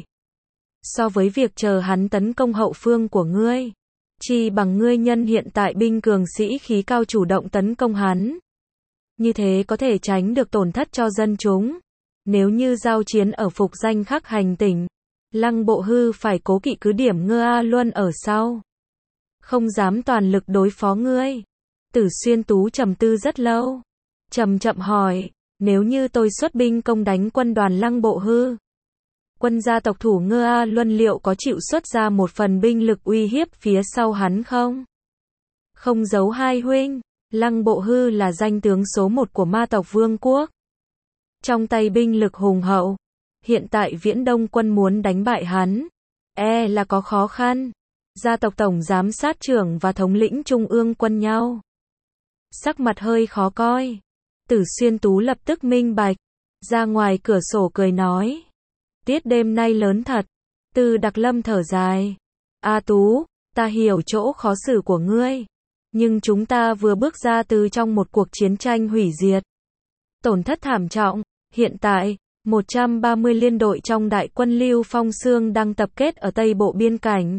So với việc chờ hắn tấn công hậu phương của ngươi, chi bằng ngươi nhân hiện tại binh cường sĩ khí cao chủ động tấn công hắn. Như thế có thể tránh được tổn thất cho dân chúng. Nếu như giao chiến ở Phục Danh Khắc Hành Tỉnh, Lăng Bộ Hư phải cố kỵ cứ điểm Ngơ A Luân ở sau. Không dám toàn lực đối phó ngươi. Tử Xuyên Tú trầm tư rất lâu. Chậm hỏi, nếu như tôi xuất binh công đánh quân đoàn Lăng Bộ Hư, quân gia tộc thủ Ngơ A Luân liệu có chịu xuất ra một phần binh lực uy hiếp phía sau hắn không? Không giấu 2 huynh, Lăng Bộ Hư là danh tướng số 1 của ma tộc vương quốc. Trong tay binh lực hùng hậu. Hiện tại Viễn Đông quân muốn đánh bại hắn, là có khó khăn. Gia tộc tổng giám sát trưởng và thống lĩnh trung ương quân nhau. Sắc mặt hơi khó coi. Tử Xuyên Tú lập tức minh bạch. Ra ngoài cửa sổ cười nói. Tiết đêm nay lớn thật. Từ Đặc Lâm thở dài. A Tú, ta hiểu chỗ khó xử của ngươi. Nhưng chúng ta vừa bước ra từ trong một cuộc chiến tranh hủy diệt. Tổn thất thảm trọng. Hiện tại, 130 liên đội trong đại quân Lưu Phong Xương đang tập kết ở Tây Bộ biên cảnh.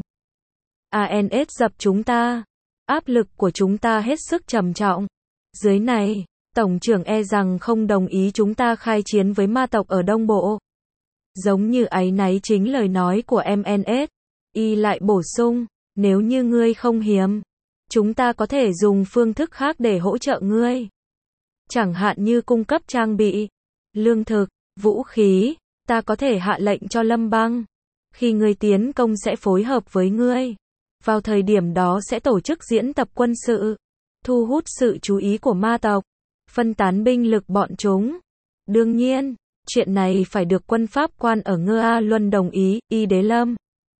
ANS dập chúng ta. Áp lực của chúng ta hết sức trầm trọng. Dưới này, Tổng trưởng rằng không đồng ý chúng ta khai chiến với ma tộc ở Đông Bộ. Giống như áy náy chính lời nói của MNS. Y lại bổ sung, nếu như ngươi không hiếm, chúng ta có thể dùng phương thức khác để hỗ trợ ngươi. Chẳng hạn như cung cấp trang bị, lương thực, vũ khí, ta có thể hạ lệnh cho Lâm Băng. Khi ngươi tiến công sẽ phối hợp với ngươi. Vào thời điểm đó sẽ tổ chức diễn tập quân sự, thu hút sự chú ý của ma tộc, phân tán binh lực bọn chúng. Đương nhiên, chuyện này phải được quân pháp quan ở Ngơ A Luân đồng ý, Đế Lâm.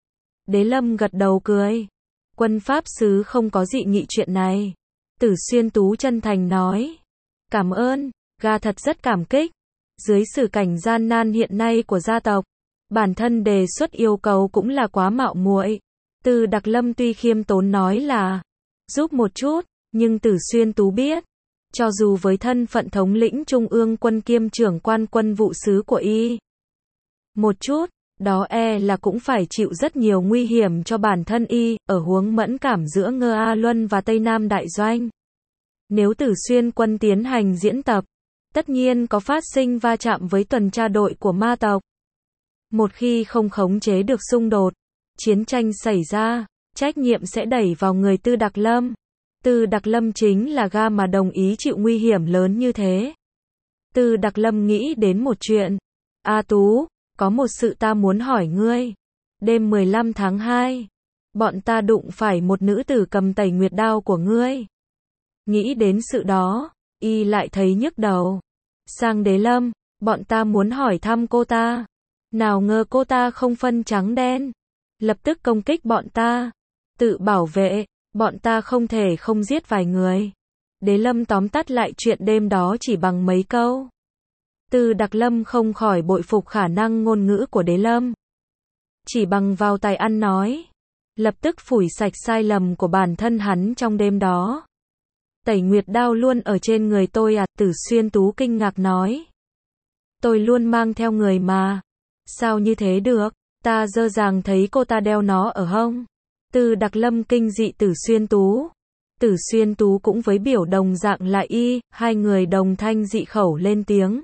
Đế Lâm gật đầu cười. Quân pháp sứ không có dị nghị chuyện này. Tử Xuyên Tú chân thành nói. Cảm ơn, gà thật rất cảm kích. Dưới sự cảnh gian nan hiện nay của gia tộc, bản thân đề xuất yêu cầu cũng là quá mạo muội. Từ Đặc Lâm tuy khiêm tốn nói là giúp một chút, nhưng Tử Xuyên Tú biết, cho dù với thân phận thống lĩnh trung ương quân kiêm trưởng quan quân vụ sứ của y, một chút, đó là cũng phải chịu rất nhiều nguy hiểm cho bản thân y, ở huống mẫn cảm giữa Ngơ A Luân và Tây Nam Đại Doanh. Nếu Tử Xuyên quân tiến hành diễn tập, tất nhiên có phát sinh va chạm với tuần tra đội của ma tộc. Một khi không khống chế được xung đột, chiến tranh xảy ra, trách nhiệm sẽ đẩy vào người Tư Đặc Lâm. Tư Đặc Lâm chính là ga mà đồng ý chịu nguy hiểm lớn như thế. Tư Đặc Lâm nghĩ đến một chuyện. A Tú, có một sự ta muốn hỏi ngươi. Đêm 15 tháng 2, bọn ta đụng phải một nữ tử cầm tẩy nguyệt đao của ngươi. Nghĩ đến sự đó, y lại thấy nhức đầu. Sang Đế Lâm, bọn ta muốn hỏi thăm cô ta. Nào ngờ cô ta không phân trắng đen. Lập tức công kích bọn ta. Tự bảo vệ, bọn ta không thể không giết vài người. Đế Lâm tóm tắt lại chuyện đêm đó chỉ bằng mấy câu. Từ Đặc Lâm không khỏi bội phục khả năng ngôn ngữ của Đế Lâm. Chỉ bằng vào tài ăn nói, lập tức phủi sạch sai lầm của bản thân hắn trong đêm đó. Tẩy nguyệt đao luôn ở trên người tôi à? Tử Xuyên Tú kinh ngạc nói. Tôi luôn mang theo người mà. Sao như thế được? Ta dơ dàng thấy cô ta đeo nó ở hông. Từ Đặc Lâm kinh dị Tử Xuyên Tú. Tử Xuyên Tú cũng với biểu đồng dạng lại y, hai người đồng thanh dị khẩu lên tiếng.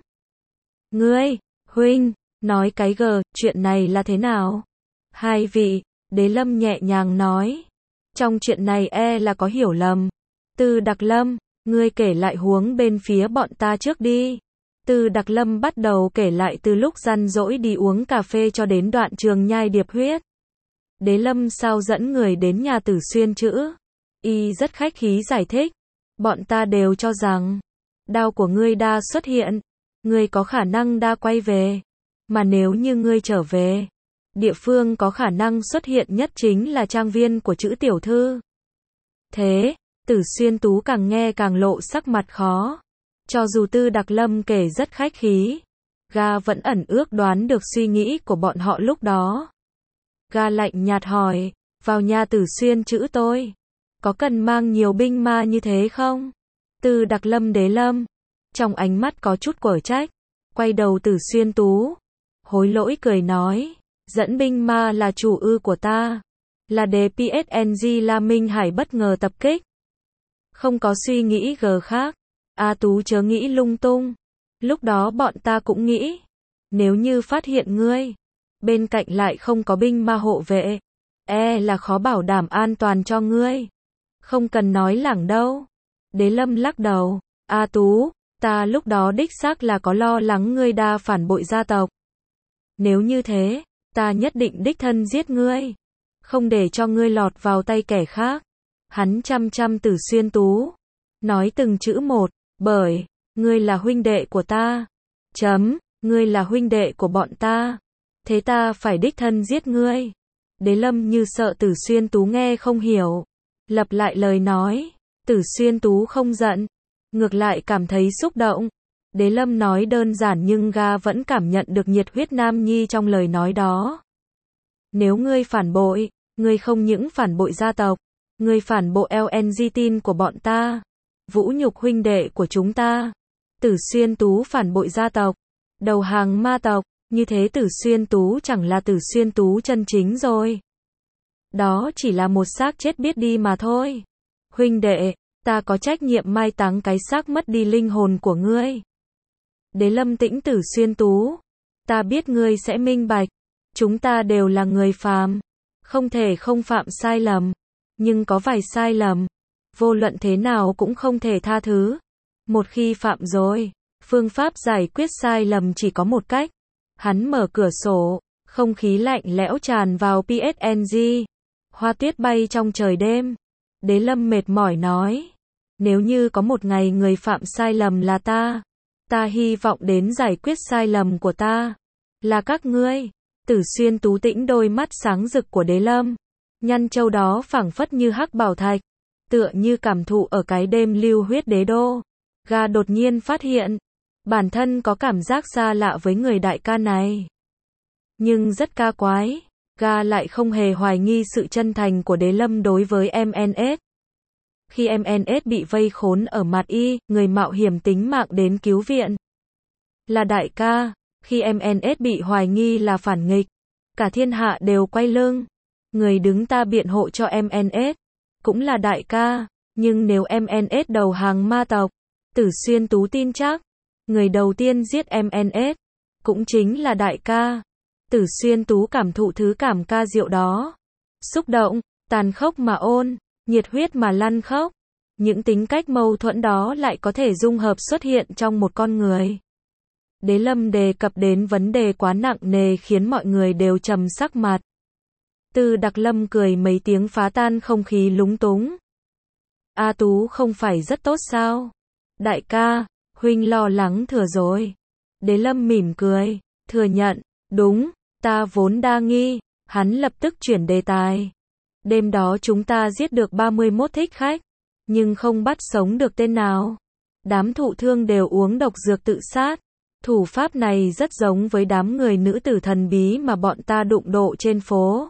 Ngươi, huynh, nói cái gờ, chuyện này là thế nào? Hai vị, Đế Lâm nhẹ nhàng nói. Trong chuyện này là có hiểu lầm. Từ Đặc Lâm, ngươi kể lại huống bên phía bọn ta trước đi. Từ Đặc Lâm bắt đầu kể lại từ lúc răn rỗi đi uống cà phê cho đến đoạn trường nhai điệp huyết. Đế Lâm sao dẫn người đến nhà Tử Xuyên chữ. Y rất khách khí giải thích. Bọn ta đều cho rằng, đao của ngươi đa xuất hiện. Ngươi có khả năng đa quay về. Mà nếu như ngươi trở về, địa phương có khả năng xuất hiện nhất chính là trang viên của chữ tiểu thư. Thế, Tử Xuyên Tú càng nghe càng lộ sắc mặt khó. Cho dù Tư Đặc Lâm kể rất khách khí, gà vẫn ẩn ước đoán được suy nghĩ của bọn họ lúc đó. Gà lạnh nhạt hỏi, vào nhà Tử Xuyên chữ tôi, có cần mang nhiều binh ma như thế không? Tư Đặc Lâm Đế Lâm, trong ánh mắt có chút quở trách, quay đầu Tử Xuyên Tú, hối lỗi cười nói, dẫn binh ma là chủ ư của ta, là để PSNG La Minh Hải bất ngờ tập kích. Không có suy nghĩ gờ khác. A Tú chớ nghĩ lung tung. Lúc đó bọn ta cũng nghĩ, nếu như phát hiện ngươi, bên cạnh lại không có binh ma hộ vệ, là khó bảo đảm an toàn cho ngươi. Không cần nói lẳng đâu. Đế Lâm lắc đầu, A Tú, ta lúc đó đích xác là có lo lắng ngươi đa phản bội gia tộc. Nếu như thế, ta nhất định đích thân giết ngươi, không để cho ngươi lọt vào tay kẻ khác. Hắn chăm chăm Tử Xuyên Tú, nói từng chữ một, bởi, ngươi là huynh đệ của ta. Ngươi là huynh đệ của bọn ta. Thế ta phải đích thân giết ngươi. Đế Lâm như sợ Tử Xuyên Tú nghe không hiểu. Lặp lại lời nói. Tử Xuyên Tú không giận. Ngược lại cảm thấy xúc động. Đế Lâm nói đơn giản nhưng gã vẫn cảm nhận được nhiệt huyết nam nhi trong lời nói đó. Nếu ngươi phản bội, ngươi không những phản bội gia tộc, ngươi phản bội LNG của bọn ta, vũ nhục huynh đệ của chúng ta. Tử Xuyên Tú phản bội gia tộc, đầu hàng ma tộc, như thế Tử Xuyên Tú chẳng là Tử Xuyên Tú chân chính rồi. Đó chỉ là một xác chết biết đi mà thôi. Huynh đệ, ta có trách nhiệm mai táng cái xác mất đi linh hồn của ngươi. Đế Lâm tĩnh Tử Xuyên Tú, ta biết ngươi sẽ minh bạch, chúng ta đều là người phàm, không thể không phạm sai lầm, nhưng có vài sai lầm, vô luận thế nào cũng không thể tha thứ. Một khi phạm rồi, phương pháp giải quyết sai lầm chỉ có một cách. Hắn mở cửa sổ, không khí lạnh lẽo tràn vào PSNG, hoa tuyết bay trong trời đêm. Đế Lâm mệt mỏi nói, nếu như có một ngày người phạm sai lầm là ta hy vọng đến giải quyết sai lầm của ta là các ngươi. Tử Xuyên Tú tĩnh đôi mắt sáng rực của Đế Lâm, nhăn châu đó phảng phất như hắc bảo thạch, tựa như cảm thụ ở cái đêm lưu huyết đế đô. Gã đột nhiên phát hiện, bản thân có cảm giác xa lạ với người đại ca này. Nhưng rất ca quái, gã lại không hề hoài nghi sự chân thành của Đế Lâm đối với MNS. Khi MNS bị vây khốn ở Mạt Y, người mạo hiểm tính mạng đến cứu viện là đại ca. Khi MNS bị hoài nghi là phản nghịch, cả thiên hạ đều quay lưng, người đứng ta biện hộ cho MNS cũng là đại ca. Nhưng nếu MNS đầu hàng ma tộc, Tử Xuyên Tú tin chắc người đầu tiên giết MNS cũng chính là đại ca. Tử Xuyên Tú cảm thụ thứ cảm ca diệu đó, xúc động, tàn khốc mà ôn, nhiệt huyết mà lăn khóc. Những tính cách mâu thuẫn đó lại có thể dung hợp xuất hiện trong một con người. Đế Lâm đề cập đến vấn đề quá nặng nề khiến mọi người đều trầm sắc mặt. Tư Đặc Lâm cười mấy tiếng phá tan không khí lúng túng. A Tú không phải rất tốt sao? Đại ca, huynh lo lắng thừa rồi. Đế Lâm mỉm cười, thừa nhận, đúng, ta vốn đa nghi. Hắn lập tức chuyển đề tài. Đêm đó chúng ta giết được 31 thích khách, nhưng không bắt sống được tên nào. Đám thụ thương đều uống độc dược tự sát. Thủ pháp này rất giống với đám người nữ tử thần bí mà bọn ta đụng độ trên phố.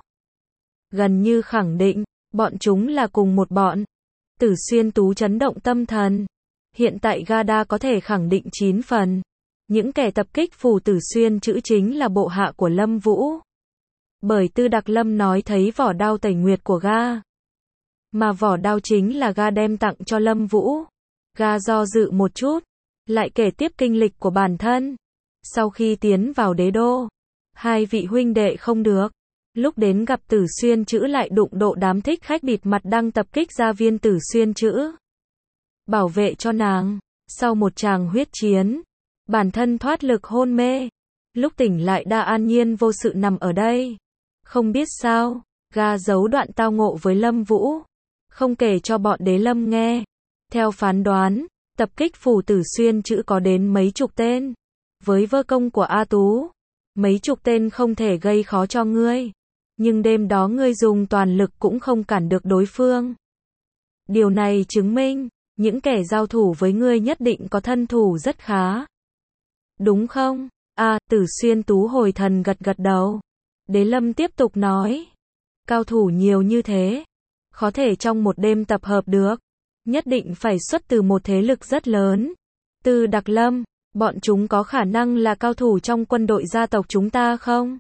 Gần như khẳng định, bọn chúng là cùng một bọn. Tử Xuyên Tú chấn động tâm thần. Hiện tại Gada có thể khẳng định 9 phần. Những kẻ tập kích phù Tử Xuyên chữ chính là bộ hạ của Lâm Vũ. Bởi Tư Đặc Lâm nói thấy vỏ đao tẩy nguyệt của Ga. Mà vỏ đao chính là Ga đem tặng cho Lâm Vũ. Ga do dự một chút, lại kể tiếp kinh lịch của bản thân. Sau khi tiến vào đế đô, hai vị huynh đệ không được. Lúc đến gặp Tử Xuyên chữ lại đụng độ đám thích khách bịt mặt đang tập kích gia viên Tử Xuyên chữ. Bảo vệ cho nàng. Sau một tràng huyết chiến, bản thân thoát lực hôn mê. Lúc tỉnh lại đã an nhiên vô sự nằm ở đây. Không biết sao, Ga giấu đoạn tao ngộ với Lâm Vũ, không kể cho bọn Đế Lâm nghe. Theo phán đoán, tập kích phù Tử Xuyên chữ có đến mấy chục tên. Với vơ công của A Tú, mấy chục tên không thể gây khó cho ngươi. Nhưng đêm đó ngươi dùng toàn lực cũng không cản được đối phương. Điều này chứng minh, những kẻ giao thủ với ngươi nhất định có thân thủ rất khá. Đúng không? Tử Xuyên Tú hồi thần gật gật đầu. Đế Lâm tiếp tục nói. Cao thủ nhiều như thế, khó thể trong một đêm tập hợp được. Nhất định phải xuất từ một thế lực rất lớn. Tư Đặc Lâm, bọn chúng có khả năng là cao thủ trong quân đội gia tộc chúng ta không?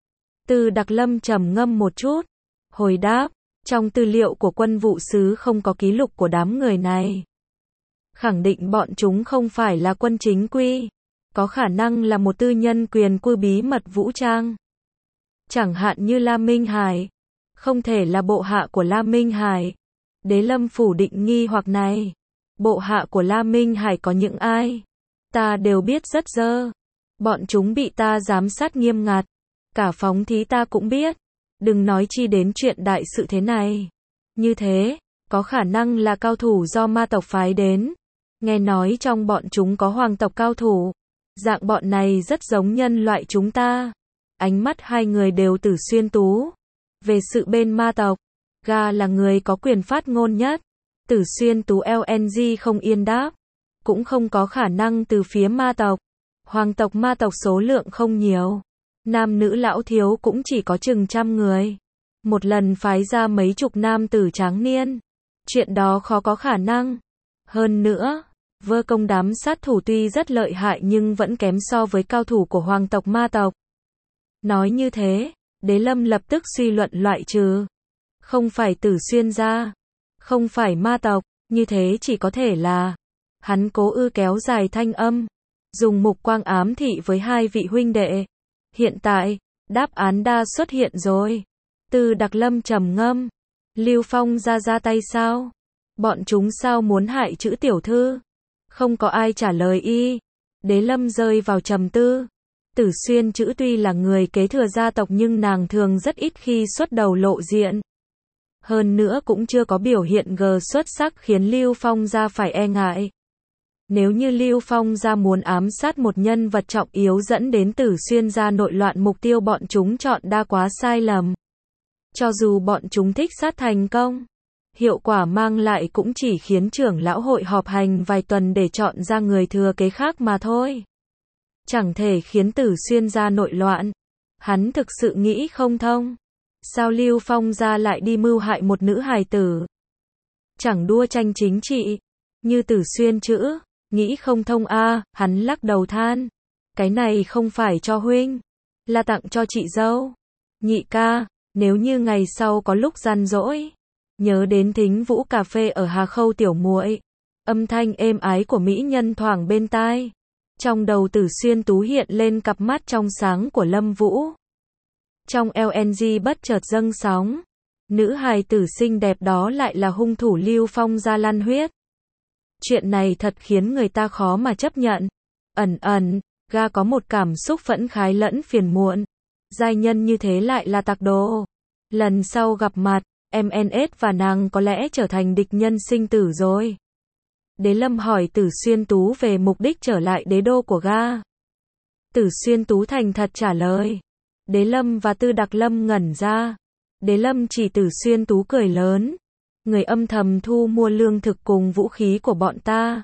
Tư Đặc Lâm trầm ngâm một chút, hồi đáp, trong tư liệu của quân vụ sứ không có ký lục của đám người này. Khẳng định bọn chúng không phải là quân chính quy, có khả năng là một tư nhân quyền quy bí mật vũ trang. Chẳng hạn như La Minh Hải, không thể là bộ hạ của La Minh Hải. Đế Lâm phủ định nghi hoặc này. Bộ hạ của La Minh Hải có những ai? Ta đều biết rất dơ. Bọn chúng bị ta giám sát nghiêm ngặt. Cả phóng thí ta cũng biết. Đừng nói chi đến chuyện đại sự thế này. Như thế, có khả năng là cao thủ do ma tộc phái đến. Nghe nói trong bọn chúng có hoàng tộc cao thủ. Dạng bọn này rất giống nhân loại chúng ta. Ánh mắt hai người đều Tử Xuyên Tú. Về sự bên ma tộc, Ga là người có quyền phát ngôn nhất. Tử Xuyên Tú LNG không yên đáp. Cũng không có khả năng từ phía ma tộc. Hoàng tộc ma tộc số lượng không nhiều. Nam nữ lão thiếu cũng chỉ có chừng trăm người. Một lần phái ra mấy chục nam tử tráng niên. Chuyện đó khó có khả năng. Hơn nữa, Vơ Công đám sát thủ tuy rất lợi hại nhưng vẫn kém so với cao thủ của hoàng tộc ma tộc. Nói như thế, Đế Lâm lập tức suy luận loại trừ. Không phải Tử Xuyên gia, không phải ma tộc, như thế chỉ có thể là. Hắn cố kéo dài thanh âm, dùng mục quang ám thị với hai vị huynh đệ. Hiện tại, đáp án đã xuất hiện rồi. Từ Đặc Lâm trầm ngâm. Lưu Phong ra tay sao? Bọn chúng sao muốn hại chữ tiểu thư? Không có ai trả lời y. Đế Lâm rơi vào trầm tư. Tử Xuyên chữ tuy là người kế thừa gia tộc nhưng nàng thường rất ít khi xuất đầu lộ diện. Hơn nữa cũng chưa có biểu hiện xuất sắc khiến Lưu Phong gia phải e ngại. Nếu như Lưu Phong gia muốn ám sát một nhân vật trọng yếu dẫn đến Tử Xuyên gia nội loạn, mục tiêu bọn chúng chọn đã quá sai lầm. Cho dù bọn chúng thích sát thành công, hiệu quả mang lại cũng chỉ khiến trưởng lão hội họp hành vài tuần để chọn ra người thừa kế khác mà thôi. Chẳng thể khiến Tử Xuyên gia nội loạn. Hắn thực sự nghĩ không thông. Sao Lưu Phong gia lại đi mưu hại một nữ hài tử? Chẳng đua tranh chính trị, như Tử Xuyên chữ, nghĩ không thông a. Hắn lắc đầu than. Cái này không phải cho huynh, là tặng cho chị dâu. Nhị ca, nếu như ngày sau có lúc rảnh rỗi, nhớ đến thính vũ cà phê ở Hà Khâu tiểu muội. Âm thanh êm ái của mỹ nhân thoảng bên tai. Trong đầu Tử Xuyên Tú hiện lên cặp mắt trong sáng của Lâm Vũ. Trong LNG bất chợt dâng sóng. Nữ hài tử xinh đẹp đó lại là hung thủ Lưu Phong gia lăn huyết. Chuyện này thật khiến người ta khó mà chấp nhận. Ga có một cảm xúc phẫn khái lẫn phiền muộn. Giai nhân như thế lại là tặc đồ. Lần sau gặp mặt, MNS và nàng có lẽ trở thành địch nhân sinh tử rồi. Đế Lâm hỏi Tử Xuyên Tú về mục đích trở lại đế đô của Ga. Tử Xuyên Tú thành thật trả lời. Đế Lâm và Tư Đặc Lâm ngẩn ra. Đế Lâm chỉ Tử Xuyên Tú cười lớn. Người âm thầm thu mua lương thực cùng vũ khí của bọn ta.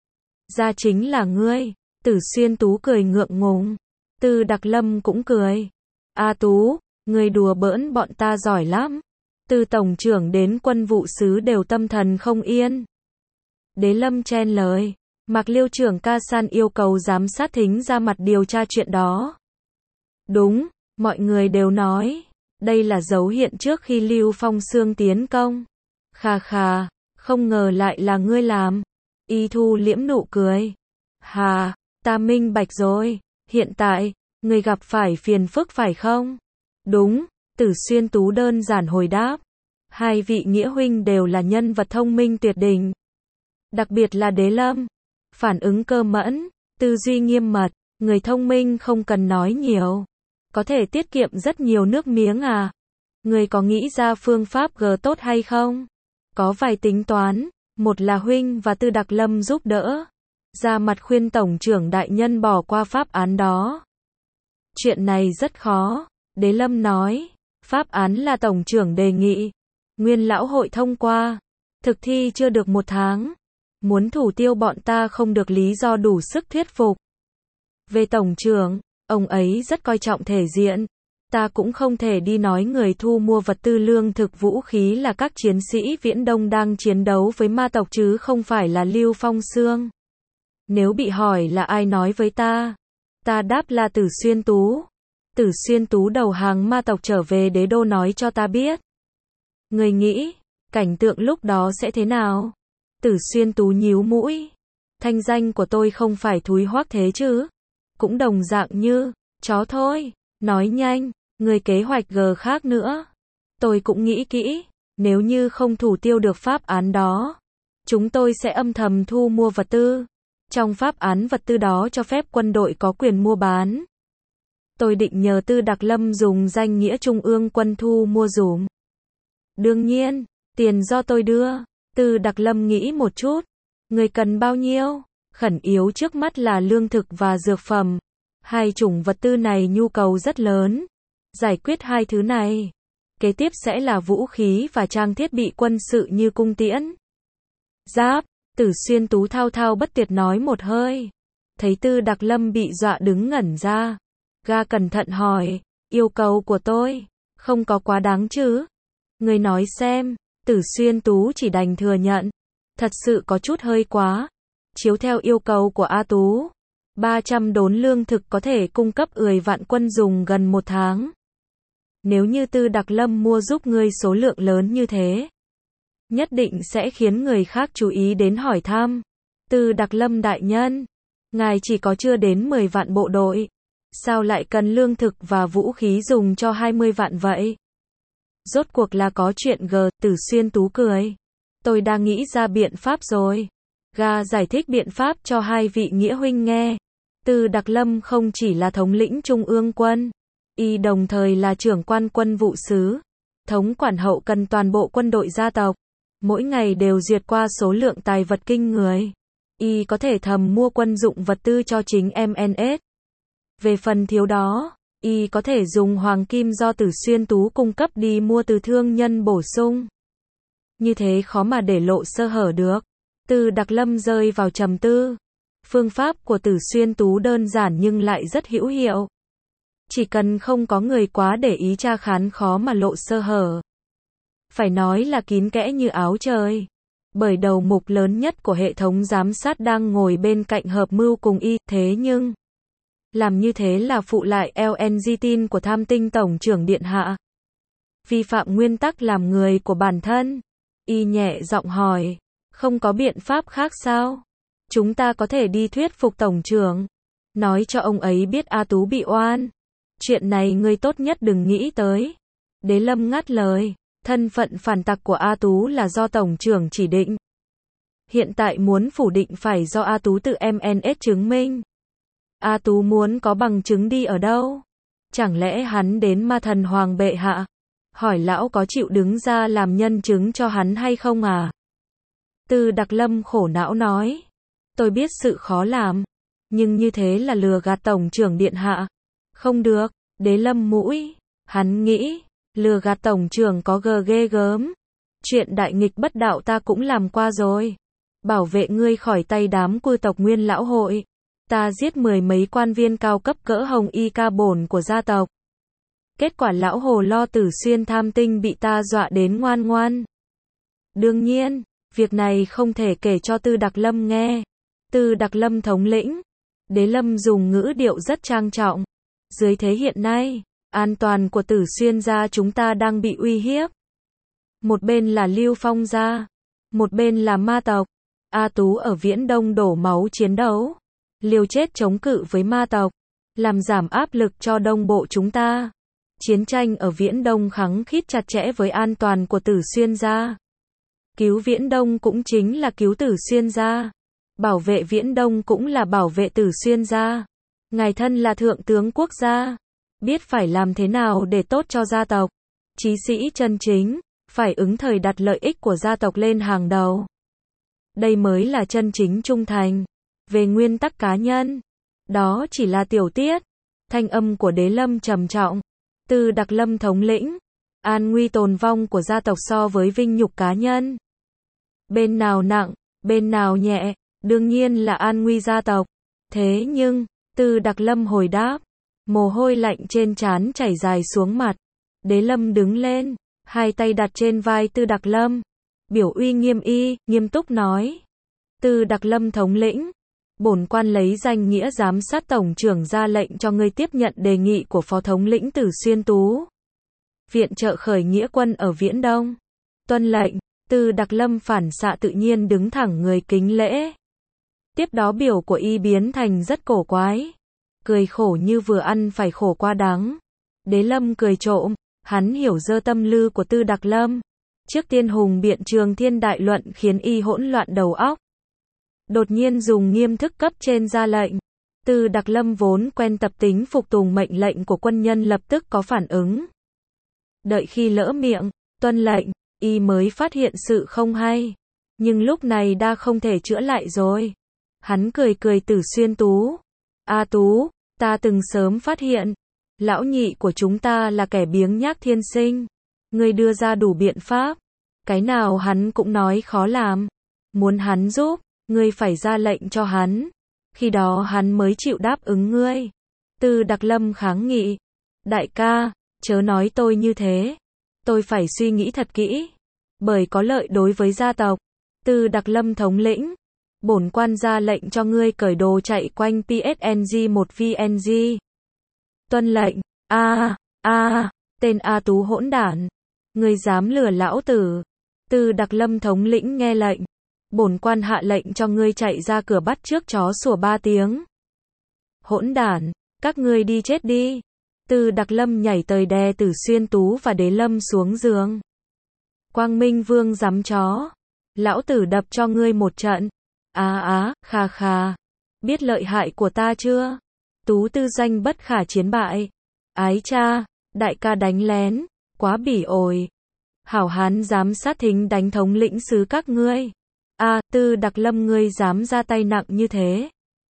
Ra chính là ngươi. Tử Xuyên Tú cười ngượng ngùng. Tư Đặc Lâm cũng cười. A Tú, ngươi đùa bỡn bọn ta giỏi lắm. Từ tổng trưởng đến quân vụ sứ đều tâm thần không yên. Đế Lâm chen lời. Mạc Liêu trưởng Ca San yêu cầu giám sát thính ra mặt điều tra chuyện đó. Đúng, mọi người đều nói. Đây là dấu hiện trước khi Lưu Phong Xương tiến công. Khà khà, không ngờ lại là ngươi làm. Y thu liễm nụ cười. Hà, ta minh bạch rồi. Hiện tại, ngươi gặp phải phiền phức phải không? Đúng, Tử Xuyên Tú đơn giản hồi đáp. Hai vị nghĩa huynh đều là nhân vật thông minh tuyệt đỉnh. Đặc biệt là Đế Lâm. Phản ứng cơ mẫn, tư duy nghiêm mật, người thông minh không cần nói nhiều. Có thể tiết kiệm rất nhiều nước miếng à? Người có nghĩ ra phương pháp tốt hay không? Có vài tính toán, một là huynh và Tư Đặc Lâm giúp đỡ. Ra mặt khuyên tổng trưởng đại nhân bỏ qua pháp án đó. Chuyện này rất khó, Đế Lâm nói. Pháp án là tổng trưởng đề nghị. Nguyên lão hội thông qua. Thực thi chưa được 1 tháng. Muốn thủ tiêu bọn ta không được lý do đủ sức thuyết phục. Về tổng trưởng, ông ấy rất coi trọng thể diện. Ta cũng không thể đi nói người thu mua vật tư lương thực vũ khí là các chiến sĩ Viễn Đông đang chiến đấu với ma tộc chứ không phải là Lưu Phong Xương. Nếu bị hỏi là ai nói với ta đáp là Tử Xuyên Tú. Tử Xuyên Tú đầu hàng ma tộc trở về đế đô nói cho ta biết. Người nghĩ, cảnh tượng lúc đó sẽ thế nào? Tử Xuyên Tú nhíu mũi. Thanh danh của tôi không phải thúi hoắc thế chứ? Cũng đồng dạng như chó thôi. Nói nhanh, người kế hoạch khác nữa. Tôi cũng nghĩ kỹ, nếu như không thủ tiêu được pháp án đó, chúng tôi sẽ âm thầm thu mua vật tư. Trong pháp án vật tư đó cho phép quân đội có quyền mua bán. Tôi định nhờ Tư Đặc Lâm dùng danh nghĩa Trung ương quân thu mua dùm. Đương nhiên, tiền do tôi đưa. Tư Đặc Lâm nghĩ một chút. Người cần bao nhiêu? Khẩn yếu trước mắt là lương thực và dược phẩm. Hai chủng vật tư này nhu cầu rất lớn. Giải quyết hai thứ này, kế tiếp sẽ là vũ khí và trang thiết bị quân sự như cung tiễn, giáp. Tử Xuyên Tú thao thao bất tuyệt nói một hơi. Thấy Tư Đặc Lâm bị dọa đứng ngẩn ra. Gã cẩn thận hỏi, yêu cầu của tôi, không có quá đáng chứ? Người nói xem. Tử Xuyên Tú chỉ đành thừa nhận. Thật sự có chút hơi quá. Chiếu theo yêu cầu của A Tú, 300 đốn lương thực có thể cung cấp 10 vạn quân dùng gần 1 tháng. Nếu như Tư Đặc Lâm mua giúp ngươi số lượng lớn như thế, nhất định sẽ khiến người khác chú ý đến hỏi thăm. Tư Đặc Lâm đại nhân, ngài chỉ có chưa đến 10 vạn bộ đội, sao lại cần lương thực và vũ khí dùng cho 20 vạn vậy? Rốt cuộc là có chuyện g. Tử Xuyên Tú cười. Tôi đã nghĩ ra biện pháp rồi. Gã giải thích biện pháp cho hai vị nghĩa huynh nghe. Tư Đặc Lâm không chỉ là thống lĩnh trung ương quân, y đồng thời là trưởng quan quân vụ sứ, thống quản hậu cần toàn bộ quân đội gia tộc. Mỗi ngày đều duyệt qua số lượng tài vật kinh người. Y có thể thầm mua quân dụng vật tư cho chính MNS. Về phần thiếu đó, y có thể dùng hoàng kim do Tử Xuyên Tú cung cấp đi mua từ thương nhân bổ sung. Như thế khó mà để lộ sơ hở được. Tư Đặc Lâm rơi vào trầm tư. Phương pháp của Tử Xuyên Tú đơn giản nhưng lại rất hữu hiệu. Chỉ cần không có người quá để ý tra khán khó mà lộ sơ hở. Phải nói là kín kẽ như áo trời. Bởi đầu mục lớn nhất của hệ thống giám sát đang ngồi bên cạnh hợp mưu cùng y, thế nhưng làm như thế là phụ lại LNG tin của Tham Tinh Tổng trưởng Điện Hạ. Vi phạm nguyên tắc làm người của bản thân. Y nhẹ giọng hỏi, không có biện pháp khác sao? Chúng ta có thể đi thuyết phục Tổng trưởng, nói cho ông ấy biết A Tú bị oan. Chuyện này ngươi tốt nhất đừng nghĩ tới. Đế Lâm ngắt lời, thân phận phản tặc của A Tú là do Tổng trưởng chỉ định. Hiện tại muốn phủ định phải do A Tú tự MNS chứng minh. A Tú muốn có bằng chứng đi ở đâu? Chẳng lẽ hắn đến Ma Thần Hoàng bệ hạ? Hỏi lão có chịu đứng ra làm nhân chứng cho hắn hay không à? Tư Đặc Lâm khổ não nói. Tôi biết sự khó làm. Nhưng như thế là lừa gạt Tổng trưởng Điện Hạ. Không được. Đế Lâm mũi. Hắn nghĩ, lừa gạt Tổng trưởng có ghê gớm. Chuyện đại nghịch bất đạo ta cũng làm qua rồi. Bảo vệ ngươi khỏi tay đám cư tộc Nguyên Lão hội. Ta giết 10 mấy quan viên cao cấp cỡ Hồng Y Ca bổn của gia tộc. Kết quả lão hồ lo Tử Xuyên Tham Tinh bị ta dọa đến ngoan ngoan. Đương nhiên, việc này không thể kể cho Tư Đặc Lâm nghe. Tư Đặc Lâm thống lĩnh. Đế Lâm dùng ngữ điệu rất trang trọng. Dưới thế hiện nay, an toàn của Tử Xuyên gia chúng ta đang bị uy hiếp. Một bên là Lưu Phong gia, một bên là ma tộc. A Tú ở Viễn Đông đổ máu chiến đấu, liều chết chống cự với ma tộc, làm giảm áp lực cho Đông Bộ chúng ta. Chiến tranh ở Viễn Đông khăng khít chặt chẽ với an toàn của Tử Xuyên gia. Cứu Viễn Đông cũng chính là cứu Tử Xuyên gia. Bảo vệ Viễn Đông cũng là bảo vệ Tử Xuyên gia. Ngài thân là thượng tướng quốc gia, biết phải làm thế nào để tốt cho gia tộc. Chí sĩ chân chính, phải ứng thời đặt lợi ích của gia tộc lên hàng đầu. Đây mới là chân chính trung thành. Về nguyên tắc cá nhân, đó chỉ là tiểu tiết. Thanh âm của Đế Lâm trầm trọng. Tư Đặc Lâm thống lĩnh, an nguy tồn vong của gia tộc so với vinh nhục cá nhân. Bên nào nặng, bên nào nhẹ, đương nhiên là an nguy gia tộc. Thế nhưng, Tư Đặc Lâm hồi đáp, mồ hôi lạnh trên trán chảy dài xuống mặt. Đế Lâm đứng lên, hai tay đặt trên vai Tư Đặc Lâm. Biểu uy nghiêm y, nghiêm túc nói. Tư Đặc Lâm thống lĩnh, bổn quan lấy danh nghĩa giám sát tổng trưởng ra lệnh cho ngươi tiếp nhận đề nghị của Phó thống lĩnh Tử Xuyên Tú. Viện trợ khởi nghĩa quân ở Viễn Đông. Tuân lệnh. Tư Đặc Lâm phản xạ tự nhiên đứng thẳng người kính lễ. Tiếp đó biểu của y biến thành rất cổ quái. Cười khổ như vừa ăn phải khổ qua đắng. Đế Lâm cười trộm, hắn hiểu dơ tâm lư của Tư Đặc Lâm. Trước tiên hùng biện Trường Thiên đại luận khiến y hỗn loạn đầu óc. Đột nhiên dùng nghiêm thức cấp trên ra lệnh. Tư Đặc Lâm vốn quen tập tính phục tùng mệnh lệnh của quân nhân lập tức có phản ứng. Đợi khi lỡ miệng, tuân lệnh, y mới phát hiện sự không hay. Nhưng lúc này đã không thể chữa lại rồi. Hắn cười cười Tử Xuyên Tú. A Tú, ta từng sớm phát hiện. Lão nhị của chúng ta là kẻ biếng nhác thiên sinh. Ngươi đưa ra đủ biện pháp. Cái nào hắn cũng nói khó làm. Muốn hắn giúp, ngươi phải ra lệnh cho hắn. Khi đó hắn mới chịu đáp ứng ngươi. Tư Đặc Lâm kháng nghị. Đại ca, chớ nói tôi như thế. Tôi phải suy nghĩ thật kỹ. Bởi có lợi đối với gia tộc. Tư Đặc Lâm thống lĩnh. Bổn quan ra lệnh cho ngươi cởi đồ chạy quanh PSNG một VNG. Tuân lệnh. Tên A Tú hỗn đản. Ngươi dám lừa lão tử. Tư Đặc Lâm thống lĩnh nghe lệnh. Bổn quan hạ lệnh cho ngươi chạy ra cửa bắt trước chó sủa 3 tiếng. Hỗn đản, các ngươi đi chết đi. Tư Đặc Lâm nhảy tới đè Tử Xuyên Tú và Đế Lâm xuống giường. Quang Minh Vương giám chó. Lão tử đập cho ngươi một trận. Kha kha. Biết lợi hại của ta chưa? Tú tư danh bất khả chiến bại. Ái cha, đại ca đánh lén, quá bỉ ổi. Hảo hán dám sát thính đánh thống lĩnh sứ các ngươi. Tư Đặc Lâm ngươi dám ra tay nặng như thế.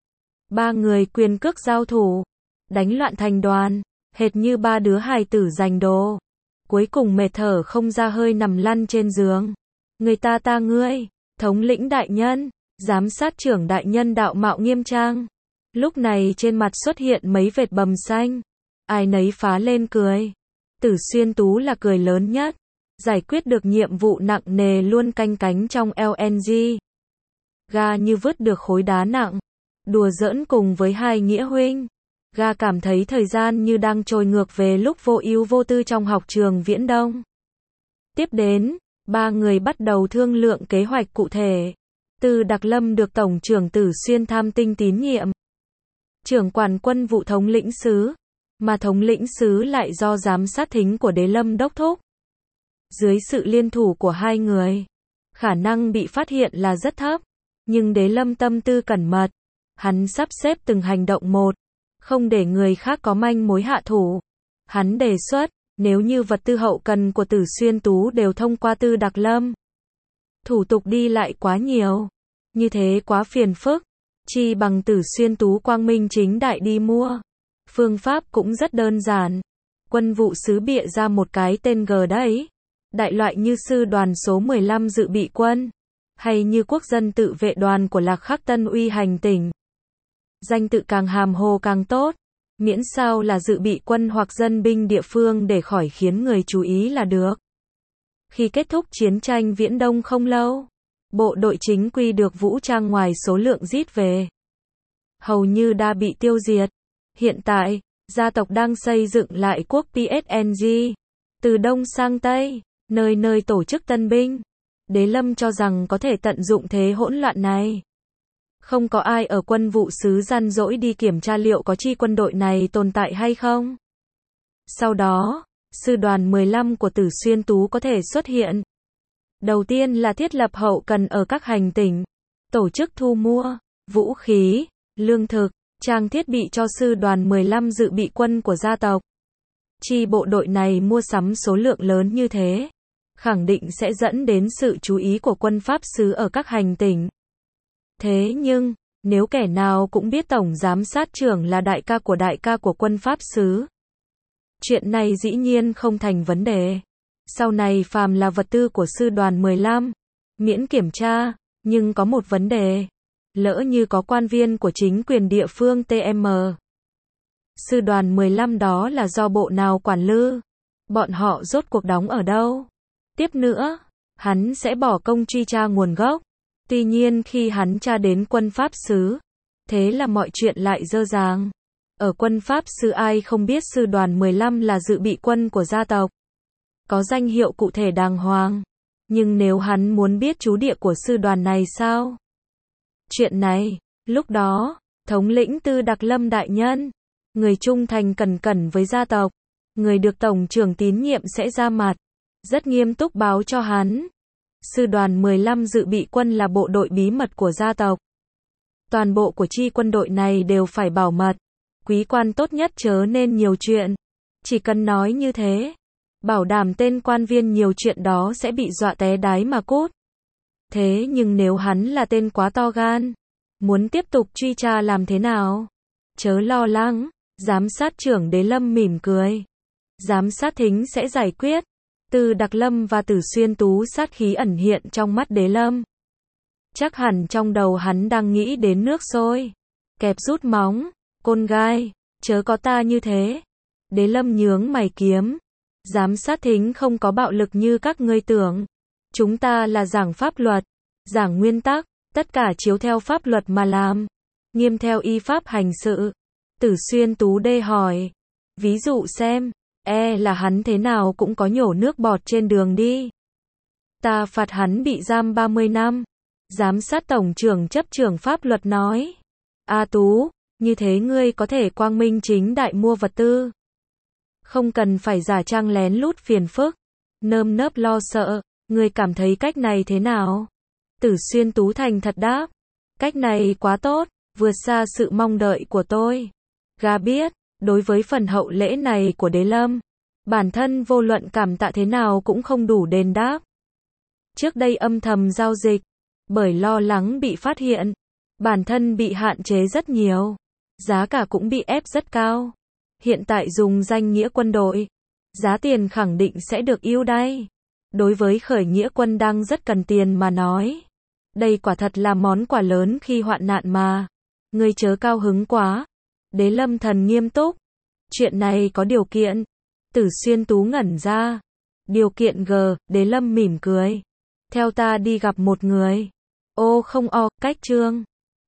3 người quyền cước giao thủ, đánh loạn thành đoàn, hệt như 3 đứa hài tử giành đồ. Cuối cùng mệt thở không ra hơi nằm lăn trên giường. Người ta ngươi, thống lĩnh đại nhân, giám sát trưởng đại nhân đạo mạo nghiêm trang. Lúc này trên mặt xuất hiện mấy vệt bầm xanh. Ai nấy phá lên cười. Tử Xuyên Tú là cười lớn nhất. Giải quyết được nhiệm vụ nặng nề luôn canh cánh trong LNG. Ga như vứt được khối đá nặng. Đùa giỡn cùng với hai nghĩa huynh. Ga cảm thấy thời gian như đang trôi ngược về lúc vô ưu vô tư trong học trường Viễn Đông. Tiếp đến, 3 người bắt đầu thương lượng kế hoạch cụ thể. Tư Đặc Lâm được Tổng trưởng Tử Xuyên Tham Tinh tín nhiệm. Trưởng quản quân vụ thống lĩnh sứ. Mà thống lĩnh sứ lại do giám sát thính của Đế Lâm đốc thúc. Dưới sự liên thủ của hai người, khả năng bị phát hiện là rất thấp. Nhưng Đế Lâm tâm tư cẩn mật. Hắn sắp xếp từng hành động một. Không để người khác có manh mối hạ thủ. Hắn đề xuất, nếu như vật tư hậu cần của Tử Xuyên Tú đều thông qua Tư Đặc Lâm. Thủ tục đi lại quá nhiều. Như thế quá phiền phức. Chi bằng Tử Xuyên Tú quang minh chính đại đi mua. Phương pháp cũng rất đơn giản. Quân vụ sứ bịa ra một cái tên G đấy. Đại loại như sư đoàn số 15 dự bị quân. Hay như quốc dân tự vệ đoàn của Lạc Khắc Tân Uy hành tỉnh. Danh tự càng hàm hồ càng tốt. Miễn sao là dự bị quân hoặc dân binh địa phương để khỏi khiến người chú ý là được. Khi kết thúc chiến tranh Viễn Đông không lâu, bộ đội chính quy được vũ trang ngoài số lượng rít về. Hầu như đã bị tiêu diệt. Hiện tại, gia tộc đang xây dựng lại quốc PSNG. Từ Đông sang Tây, nơi nơi tổ chức tân binh. Đế Lâm cho rằng có thể tận dụng thế hỗn loạn này. Không có ai ở quân vụ sứ răn rỗi đi kiểm tra liệu có chi quân đội này tồn tại hay không. Sau đó, sư đoàn 15 của Tử Xuyên Tú có thể xuất hiện. Đầu tiên là thiết lập hậu cần ở các hành tỉnh. Tổ chức thu mua, vũ khí, lương thực, trang thiết bị cho sư đoàn 15 dự bị quân của gia tộc. Chi bộ đội này mua sắm số lượng lớn như thế, khẳng định sẽ dẫn đến sự chú ý của quân Pháp sứ ở các hành tỉnh. Thế nhưng, nếu kẻ nào cũng biết Tổng Giám sát trưởng là đại ca của quân Pháp sứ, chuyện này dĩ nhiên không thành vấn đề. Sau này phàm là vật tư của sư đoàn 15, miễn kiểm tra, nhưng có một vấn đề. Lỡ như có quan viên của chính quyền địa phương TM. Sư đoàn 15 đó là do bộ nào quản lư? Bọn họ rốt cuộc đóng ở đâu? Tiếp nữa, hắn sẽ bỏ công truy tra nguồn gốc. Tuy nhiên khi hắn tra đến quân Pháp sứ, thế là mọi chuyện lại dơ dàng. Ở quân Pháp sứ ai không biết sư đoàn 15 là dự bị quân của gia tộc. Có danh hiệu cụ thể đàng hoàng. Nhưng nếu hắn muốn biết trú địa của sư đoàn này sao? Chuyện này, lúc đó, thống lĩnh Tư Đặc Lâm đại nhân, người trung thành cẩn cẩn với gia tộc, người được tổng trưởng tín nhiệm sẽ ra mặt, rất nghiêm túc báo cho hắn. Sư đoàn 15 dự bị quân là bộ đội bí mật của gia tộc. Toàn bộ của chi quân đội này đều phải bảo mật. Quý quan tốt nhất chớ nên nhiều chuyện. Chỉ cần nói như thế, bảo đảm tên quan viên nhiều chuyện đó sẽ bị dọa té đái mà cút. Thế nhưng nếu hắn là tên quá to gan, muốn tiếp tục truy tra làm thế nào? Chớ lo lắng, giám sát trưởng Đế Lâm mỉm cười. Giám sát thính sẽ giải quyết. Từ Đặc Lâm và Tử Xuyên Tú sát khí ẩn hiện trong mắt Đế Lâm. Chắc hẳn trong đầu hắn đang nghĩ đến nước sôi, kẹp rút móng, côn gai, chớ có ta như thế. Đế Lâm nhướng mày kiếm. Giám sát thính không có bạo lực như các ngươi tưởng. Chúng ta là giảng pháp luật, giảng nguyên tắc, tất cả chiếu theo pháp luật mà làm, nghiêm theo y pháp hành sự. Tử Xuyên Tú đê hỏi. Ví dụ xem, là hắn thế nào cũng có nhổ nước bọt trên đường đi. Ta phạt hắn bị giam 30 năm. Giám sát tổng trưởng chấp trưởng pháp luật nói. A Tú, như thế ngươi có thể quang minh chính đại mua vật tư. Không cần phải giả trang lén lút phiền phức, nơm nớp lo sợ, ngươi cảm thấy cách này thế nào? Tử Xuyên Tú thành thật đáp. Cách này quá tốt, vượt xa sự mong đợi của tôi. Gã biết, đối với phần hậu lễ này của Đế Lâm, bản thân vô luận cảm tạ thế nào cũng không đủ đền đáp. Trước đây âm thầm giao dịch, bởi lo lắng bị phát hiện, bản thân bị hạn chế rất nhiều, giá cả cũng bị ép rất cao. Hiện tại dùng danh nghĩa quân đội, giá tiền khẳng định sẽ được ưu đãi. Đối với khởi nghĩa quân đang rất cần tiền mà nói, đây quả thật là món quà lớn khi hoạn nạn mà. Ngươi chớ cao hứng quá. Đế Lâm thần nghiêm túc. Chuyện này có điều kiện. Tử Xuyên Tú ngẩn ra. Điều kiện G, Đế Lâm mỉm cười. Theo ta đi gặp một người. Ô không cách Trương.